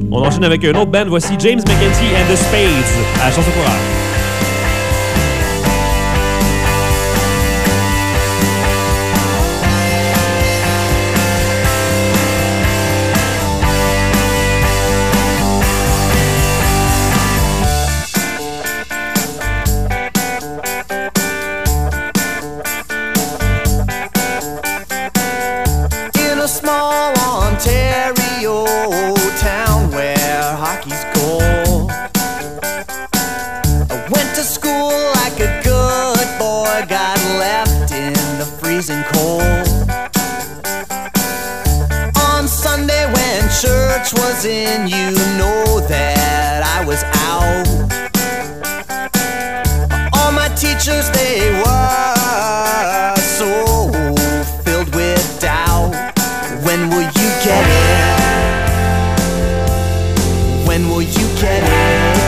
On enchaîne avec une autre band. Voici James McEntee and the Spades à la chanson chorale. Was in, you know that I was out. All my teachers, they were so filled with doubt. When will you get it? When will you get it?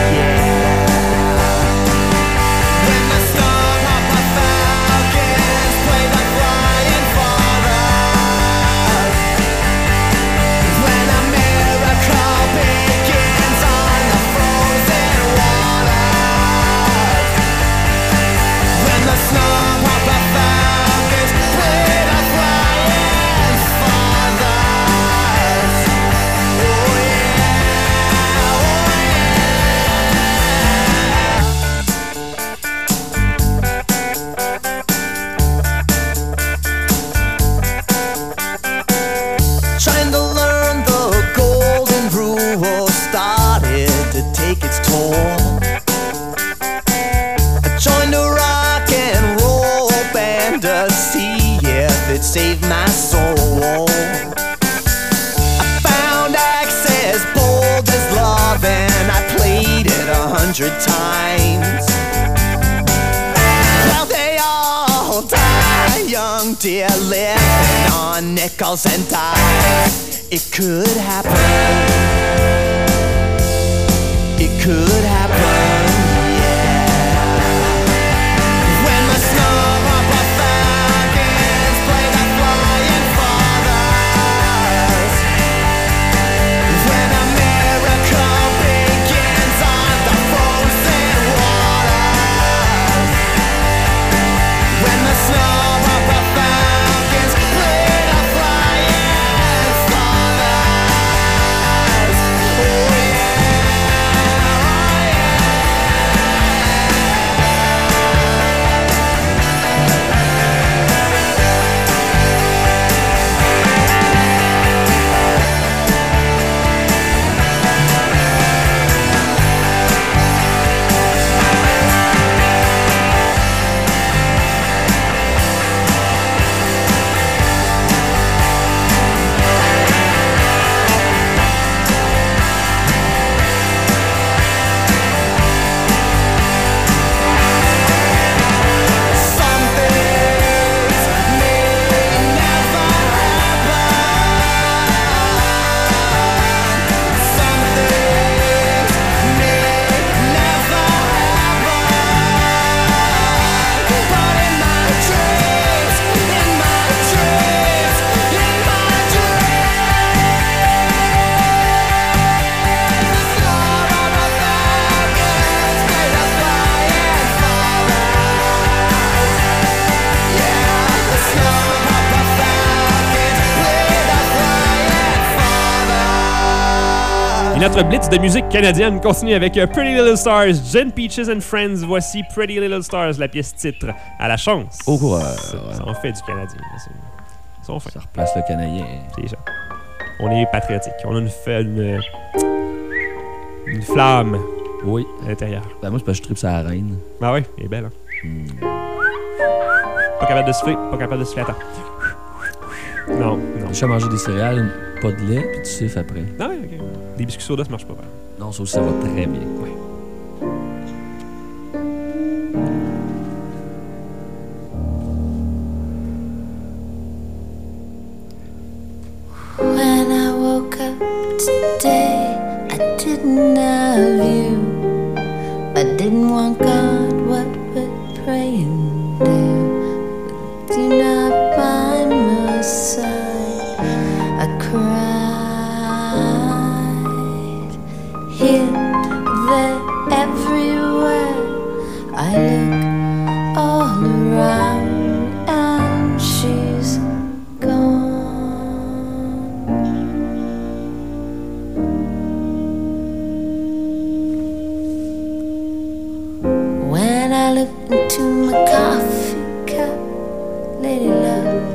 Save my soul. I found access bold as love, and I played it 100 times. Well, they all die young, dear, living on nickels and dimes. It could happen. It could happen. Notre blitz de musique canadienne continue avec Pretty Little Stars, Jen Peaches and Friends. Voici Pretty Little Stars, la pièce titre. À la chance. Oh, ouais. Ça en fait du Canadien. Ça replace le Canadien. C'est ça. On est patriotique. On a une flamme. Oui. À l'intérieur. Ben moi, c'est parce que je tripe sur la reine. Ben oui, elle est belle. Hein? Pas capable de siffler. Pas capable de siffler. Attends. Non. Je vais manger des céréales, pas de lait, puis tu siffles après. Ah oui, ok. Des biscuits soda, ça marche pas. Non, ça aussi, ça va très bien. Oui. When I woke up today, I didn't have you. I didn't want God, what would praying do? With you not by my side, I cried. here, there, everywhere. I look all around and she's gone. When I look into my coffee cup, Lady Luck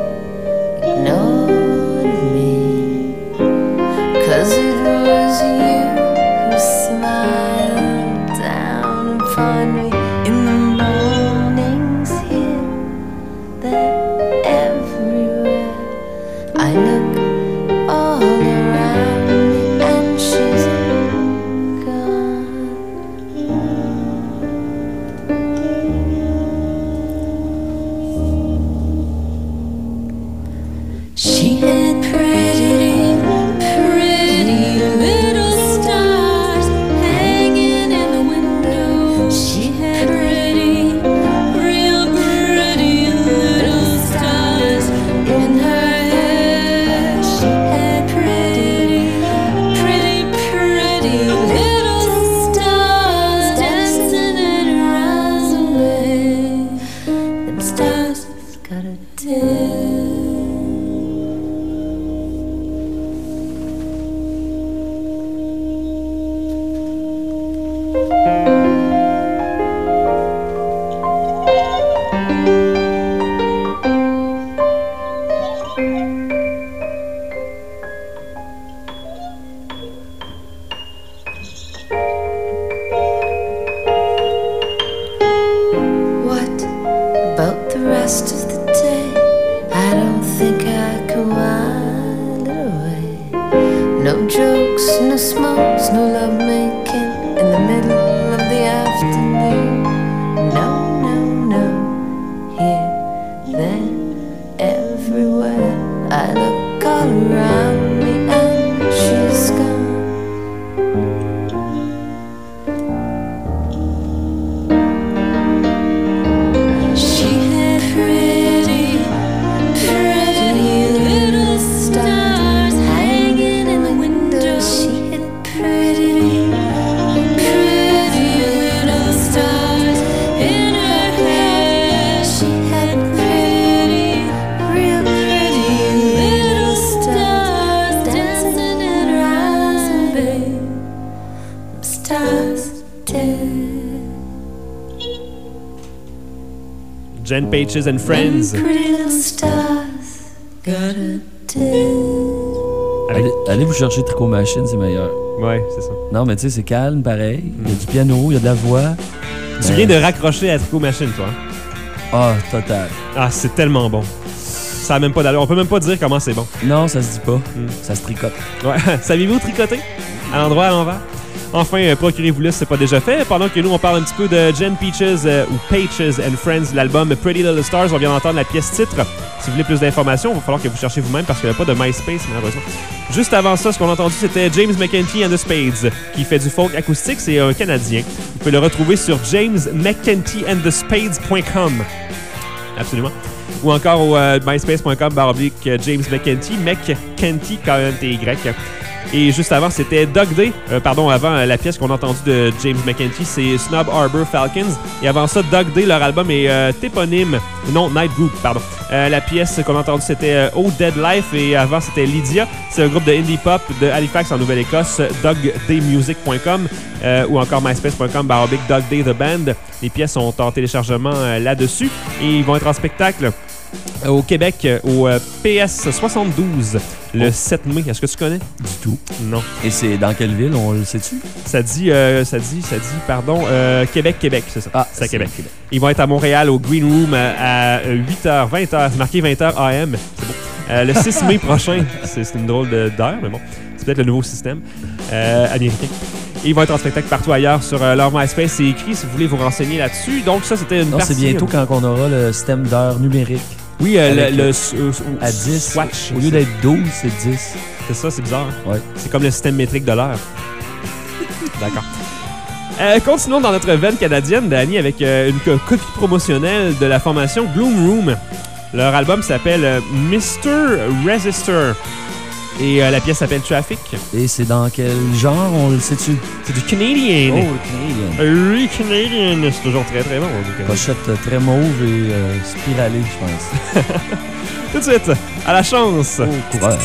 ignored me, 'cause it was you who smiled down upon me in the mornings here, there, everywhere. I look all around me and she's gone. She had pretty, pretty little stars hanging in the window. She had pretty, real pretty little stars in her hair. She had pretty, pretty, pretty little stars dancing in her eyes away. Them stars got a tell. What about the rest of the day? I don't think I can while it away. No jokes, no smokes, no love making in the middle of the afternoon. No, no, no. Here, there, everywhere. I look all around me and she's gone. She had pretty, pretty little stars hanging in the window. She had pretty, pretty little stars in her hair. She had pretty, real pretty little stars dancing in her eyes, and babe, them stars tell. Jen Pages and Friends. Pretty little stars got a tell. Allez vous chercher Tricot Machine, c'est meilleur. Ouais, c'est ça. Non, mais tu sais, c'est calme, pareil. Il y a du piano, il y a de la voix. Tu viens de raccrocher à Tricot Machine, toi. Ah, total. Ah, c'est tellement bon. Ça a même pas d'allure. On peut même pas dire comment c'est bon. Non, ça se dit pas. Ça se tricote. Ouais. Saviez-vous tricoter? À l'endroit, à l'envers? Enfin, procurez-vous-le si c'est pas déjà fait. Pendant que nous, on parle un petit peu de Jen Peaches ou Pages and Friends, l'album Pretty Little Stars. On vient d'entendre la pièce titre. Si vous voulez plus d'informations, il va falloir que vous cherchiez vous-même parce qu'il n'y a pas de MySpace, malheureusement. Juste avant ça, ce qu'on a entendu, c'était James McEntee and the Spades, qui fait du folk acoustique. C'est un Canadien. Vous pouvez le retrouver sur jamesmcenteenandthespades.com. Absolument. Ou encore au myspace.com/James McEntee, McKenty, K-E-N-T-Y. Et juste avant, c'était Dog Day. Avant la pièce qu'on a entendue de James McEntee, c'est Snob Harbor Falcons. Et avant ça, Dog Day, leur album est éponyme. Non, Night Group, pardon. La pièce qu'on a entendue, c'était Oh Dead Life. Et avant, c'était Lydia. C'est un groupe de indie pop de Halifax en Nouvelle-Écosse. dogdaymusic.com ou encore myspace.com/Dog Day The Band. Les pièces sont en téléchargement là-dessus. Et ils vont être en spectacle au Québec, au PS 72, le 7 mai. Est-ce que tu connais? Du tout. Non. Et c'est dans quelle ville, on le sait-tu? Ça dit, Québec, c'est ça. Ah, c'est à Québec. Ils vont être à Montréal, au Green Room, à 8h, 20h. C'est marqué 20h AM. C'est bon. Le 6 mai prochain. C'est une drôle d'heure, mais bon. C'est peut-être le nouveau système américain. Et ils vont être en spectacle partout ailleurs sur leur MySpace. C'est écrit si vous voulez vous renseigner là-dessus. Donc ça, c'était une partie... c'est bientôt quand on aura le système d'heure numérique. Oui, à 10. Swatch. Au lieu d'être 12, c'est 10. C'est ça, c'est bizarre. Ouais. C'est comme le système métrique de l'heure. D'accord. Continuons dans notre veine canadienne, Dani, avec une copie promotionnelle de la formation Bloom Room. Leur album s'appelle Mr. Resistor. Et la pièce s'appelle Traffic. Et c'est dans quel genre, on le sait-tu? C'est du Canadien. Oh, le Canadien. Oui, Canadien. C'est toujours très, très bon. Pochette très mauve et spiralée, je pense. Tout de suite, à la chance. Oh, coureur.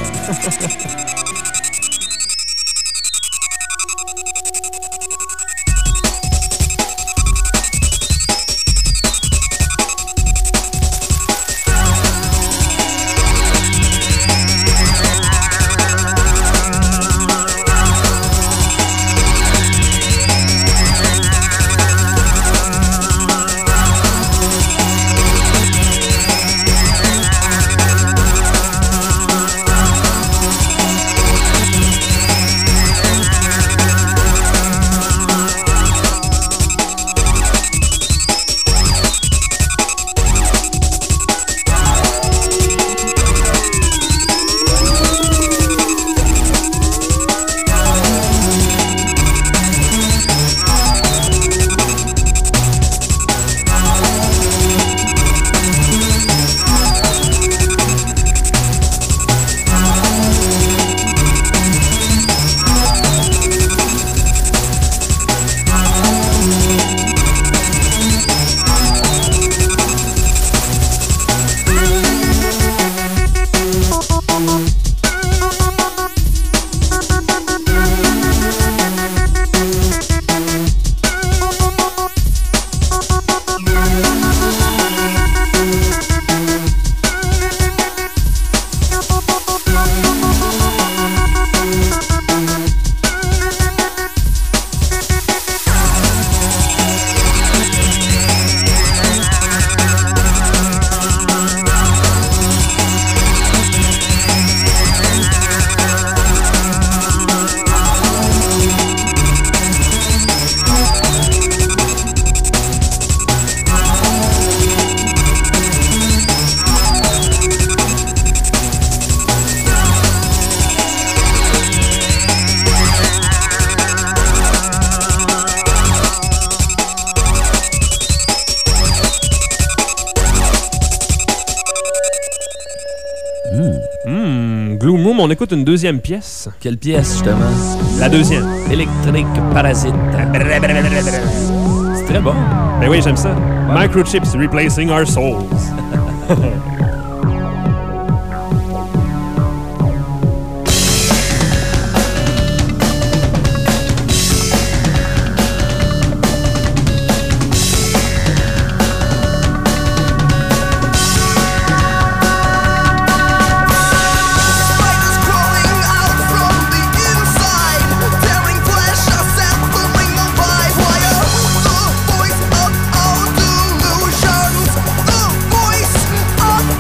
Glue Moon, on écoute une deuxième pièce. Quelle pièce, justement? La deuxième. Electric Parasite. C'est très bon. Ben oui, j'aime ça. Ouais. Microchips replacing our souls. Voice of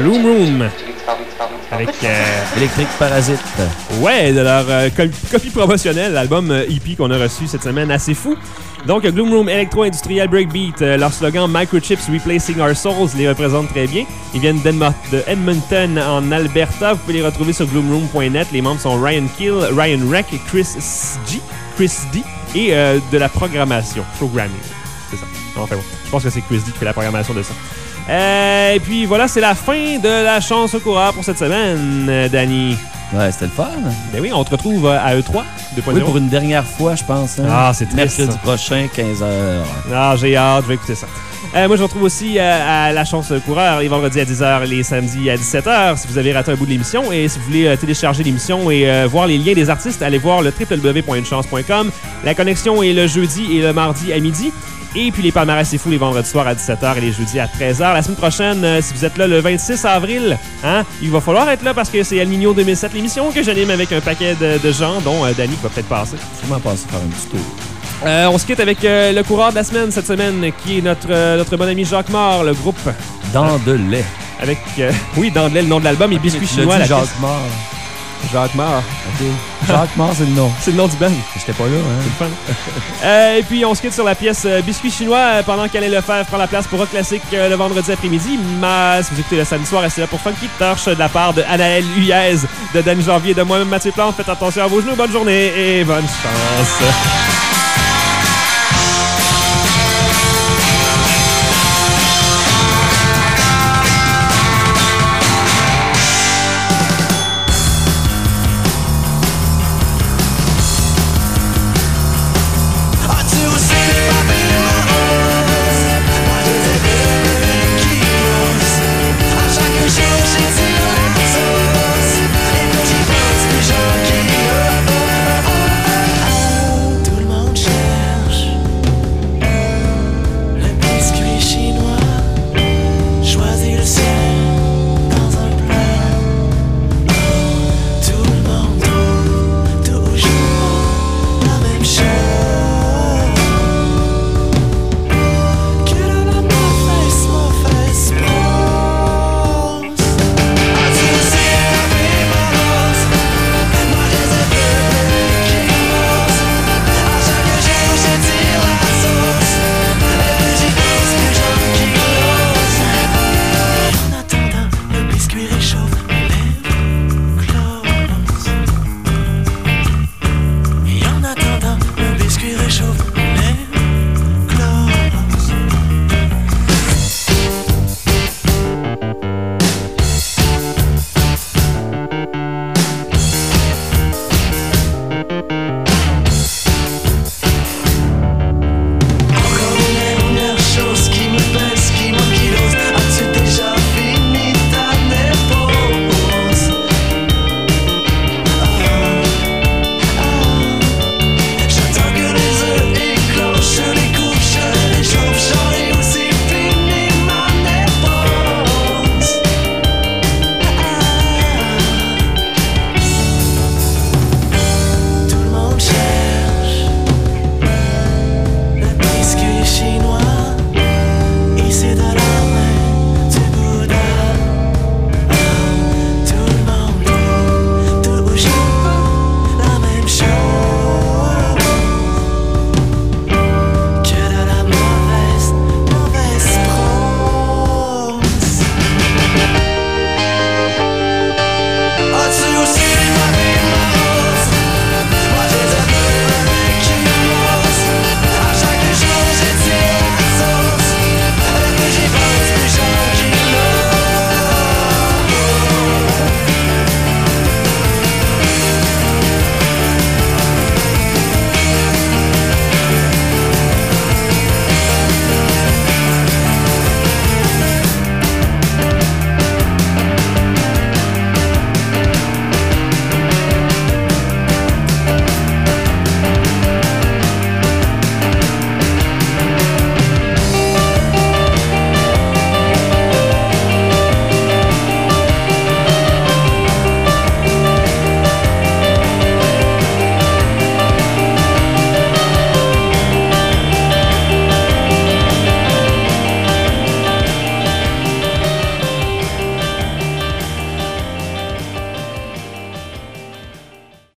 Gloom Room. Avec Électrique Parasite. Ouais, de leur copie promotionnelle, l'album EP qu'on a reçu cette semaine, assez fou. Donc, Gloom Room Electro-Industrial Breakbeat, leur slogan Microchips Replacing Our Souls les représente très bien. Ils viennent de Edmonton en Alberta. Vous pouvez les retrouver sur gloomroom.net. Les membres sont Ryan Kill, Ryan Reck, Chris D et de la programmation. Programming. C'est ça. Enfin, bon. Je pense que c'est Chris D qui fait la programmation de ça. Et puis voilà, c'est la fin de la chance au coureur pour cette semaine, Danny. Ouais, c'était le fun. Ben oui, on te retrouve à E3 2.0. Oui, pour une dernière fois, je pense. Hein? Ah, c'est triste. Mercredi prochain, 15h. Ah, j'ai hâte, je vais écouter ça. Moi, je retrouve aussi à La Chance Coureur les vendredis à 10h, les samedis à 17h, si vous avez raté un bout de l'émission. Et si vous voulez télécharger l'émission et voir les liens des artistes, allez voir le www.unechance.com. La connexion est le jeudi et le mardi à midi. Et puis les palmarès, c'est fou, les vendredis soirs à 17h et les jeudis à 13h. La semaine prochaine, si vous êtes là le 26 avril, hein, il va falloir être là parce que c'est El Niño 2007, l'émission que j'anime avec un paquet de gens, dont Danny qui va peut-être passer. Sûrement passer faire un petit tour. On se quitte avec le coureur de la semaine cette semaine, qui est notre bon ami Jacques Mort, le groupe Dandelais. Avec, oui, Dandelais, le nom de l'album, et Biscuit Chinois. Jacques Mort. Jacques Mort. OK. Jacques Mort, c'est le nom. C'est le nom du band. J'étais pas là, hein. C'est le fun. Et puis, on se quitte sur la pièce Biscuit Chinois pendant qu'Alain Lefebvre prend la place pour Rock Classique le vendredi après-midi. Mais si vous écoutez le samedi soir, restez là pour Funky Torch de la part de Anaël Huyez, de Danny Janvier et de moi-même Mathieu Plante. Faites attention à vos genoux. Bonne journée et bonne chance.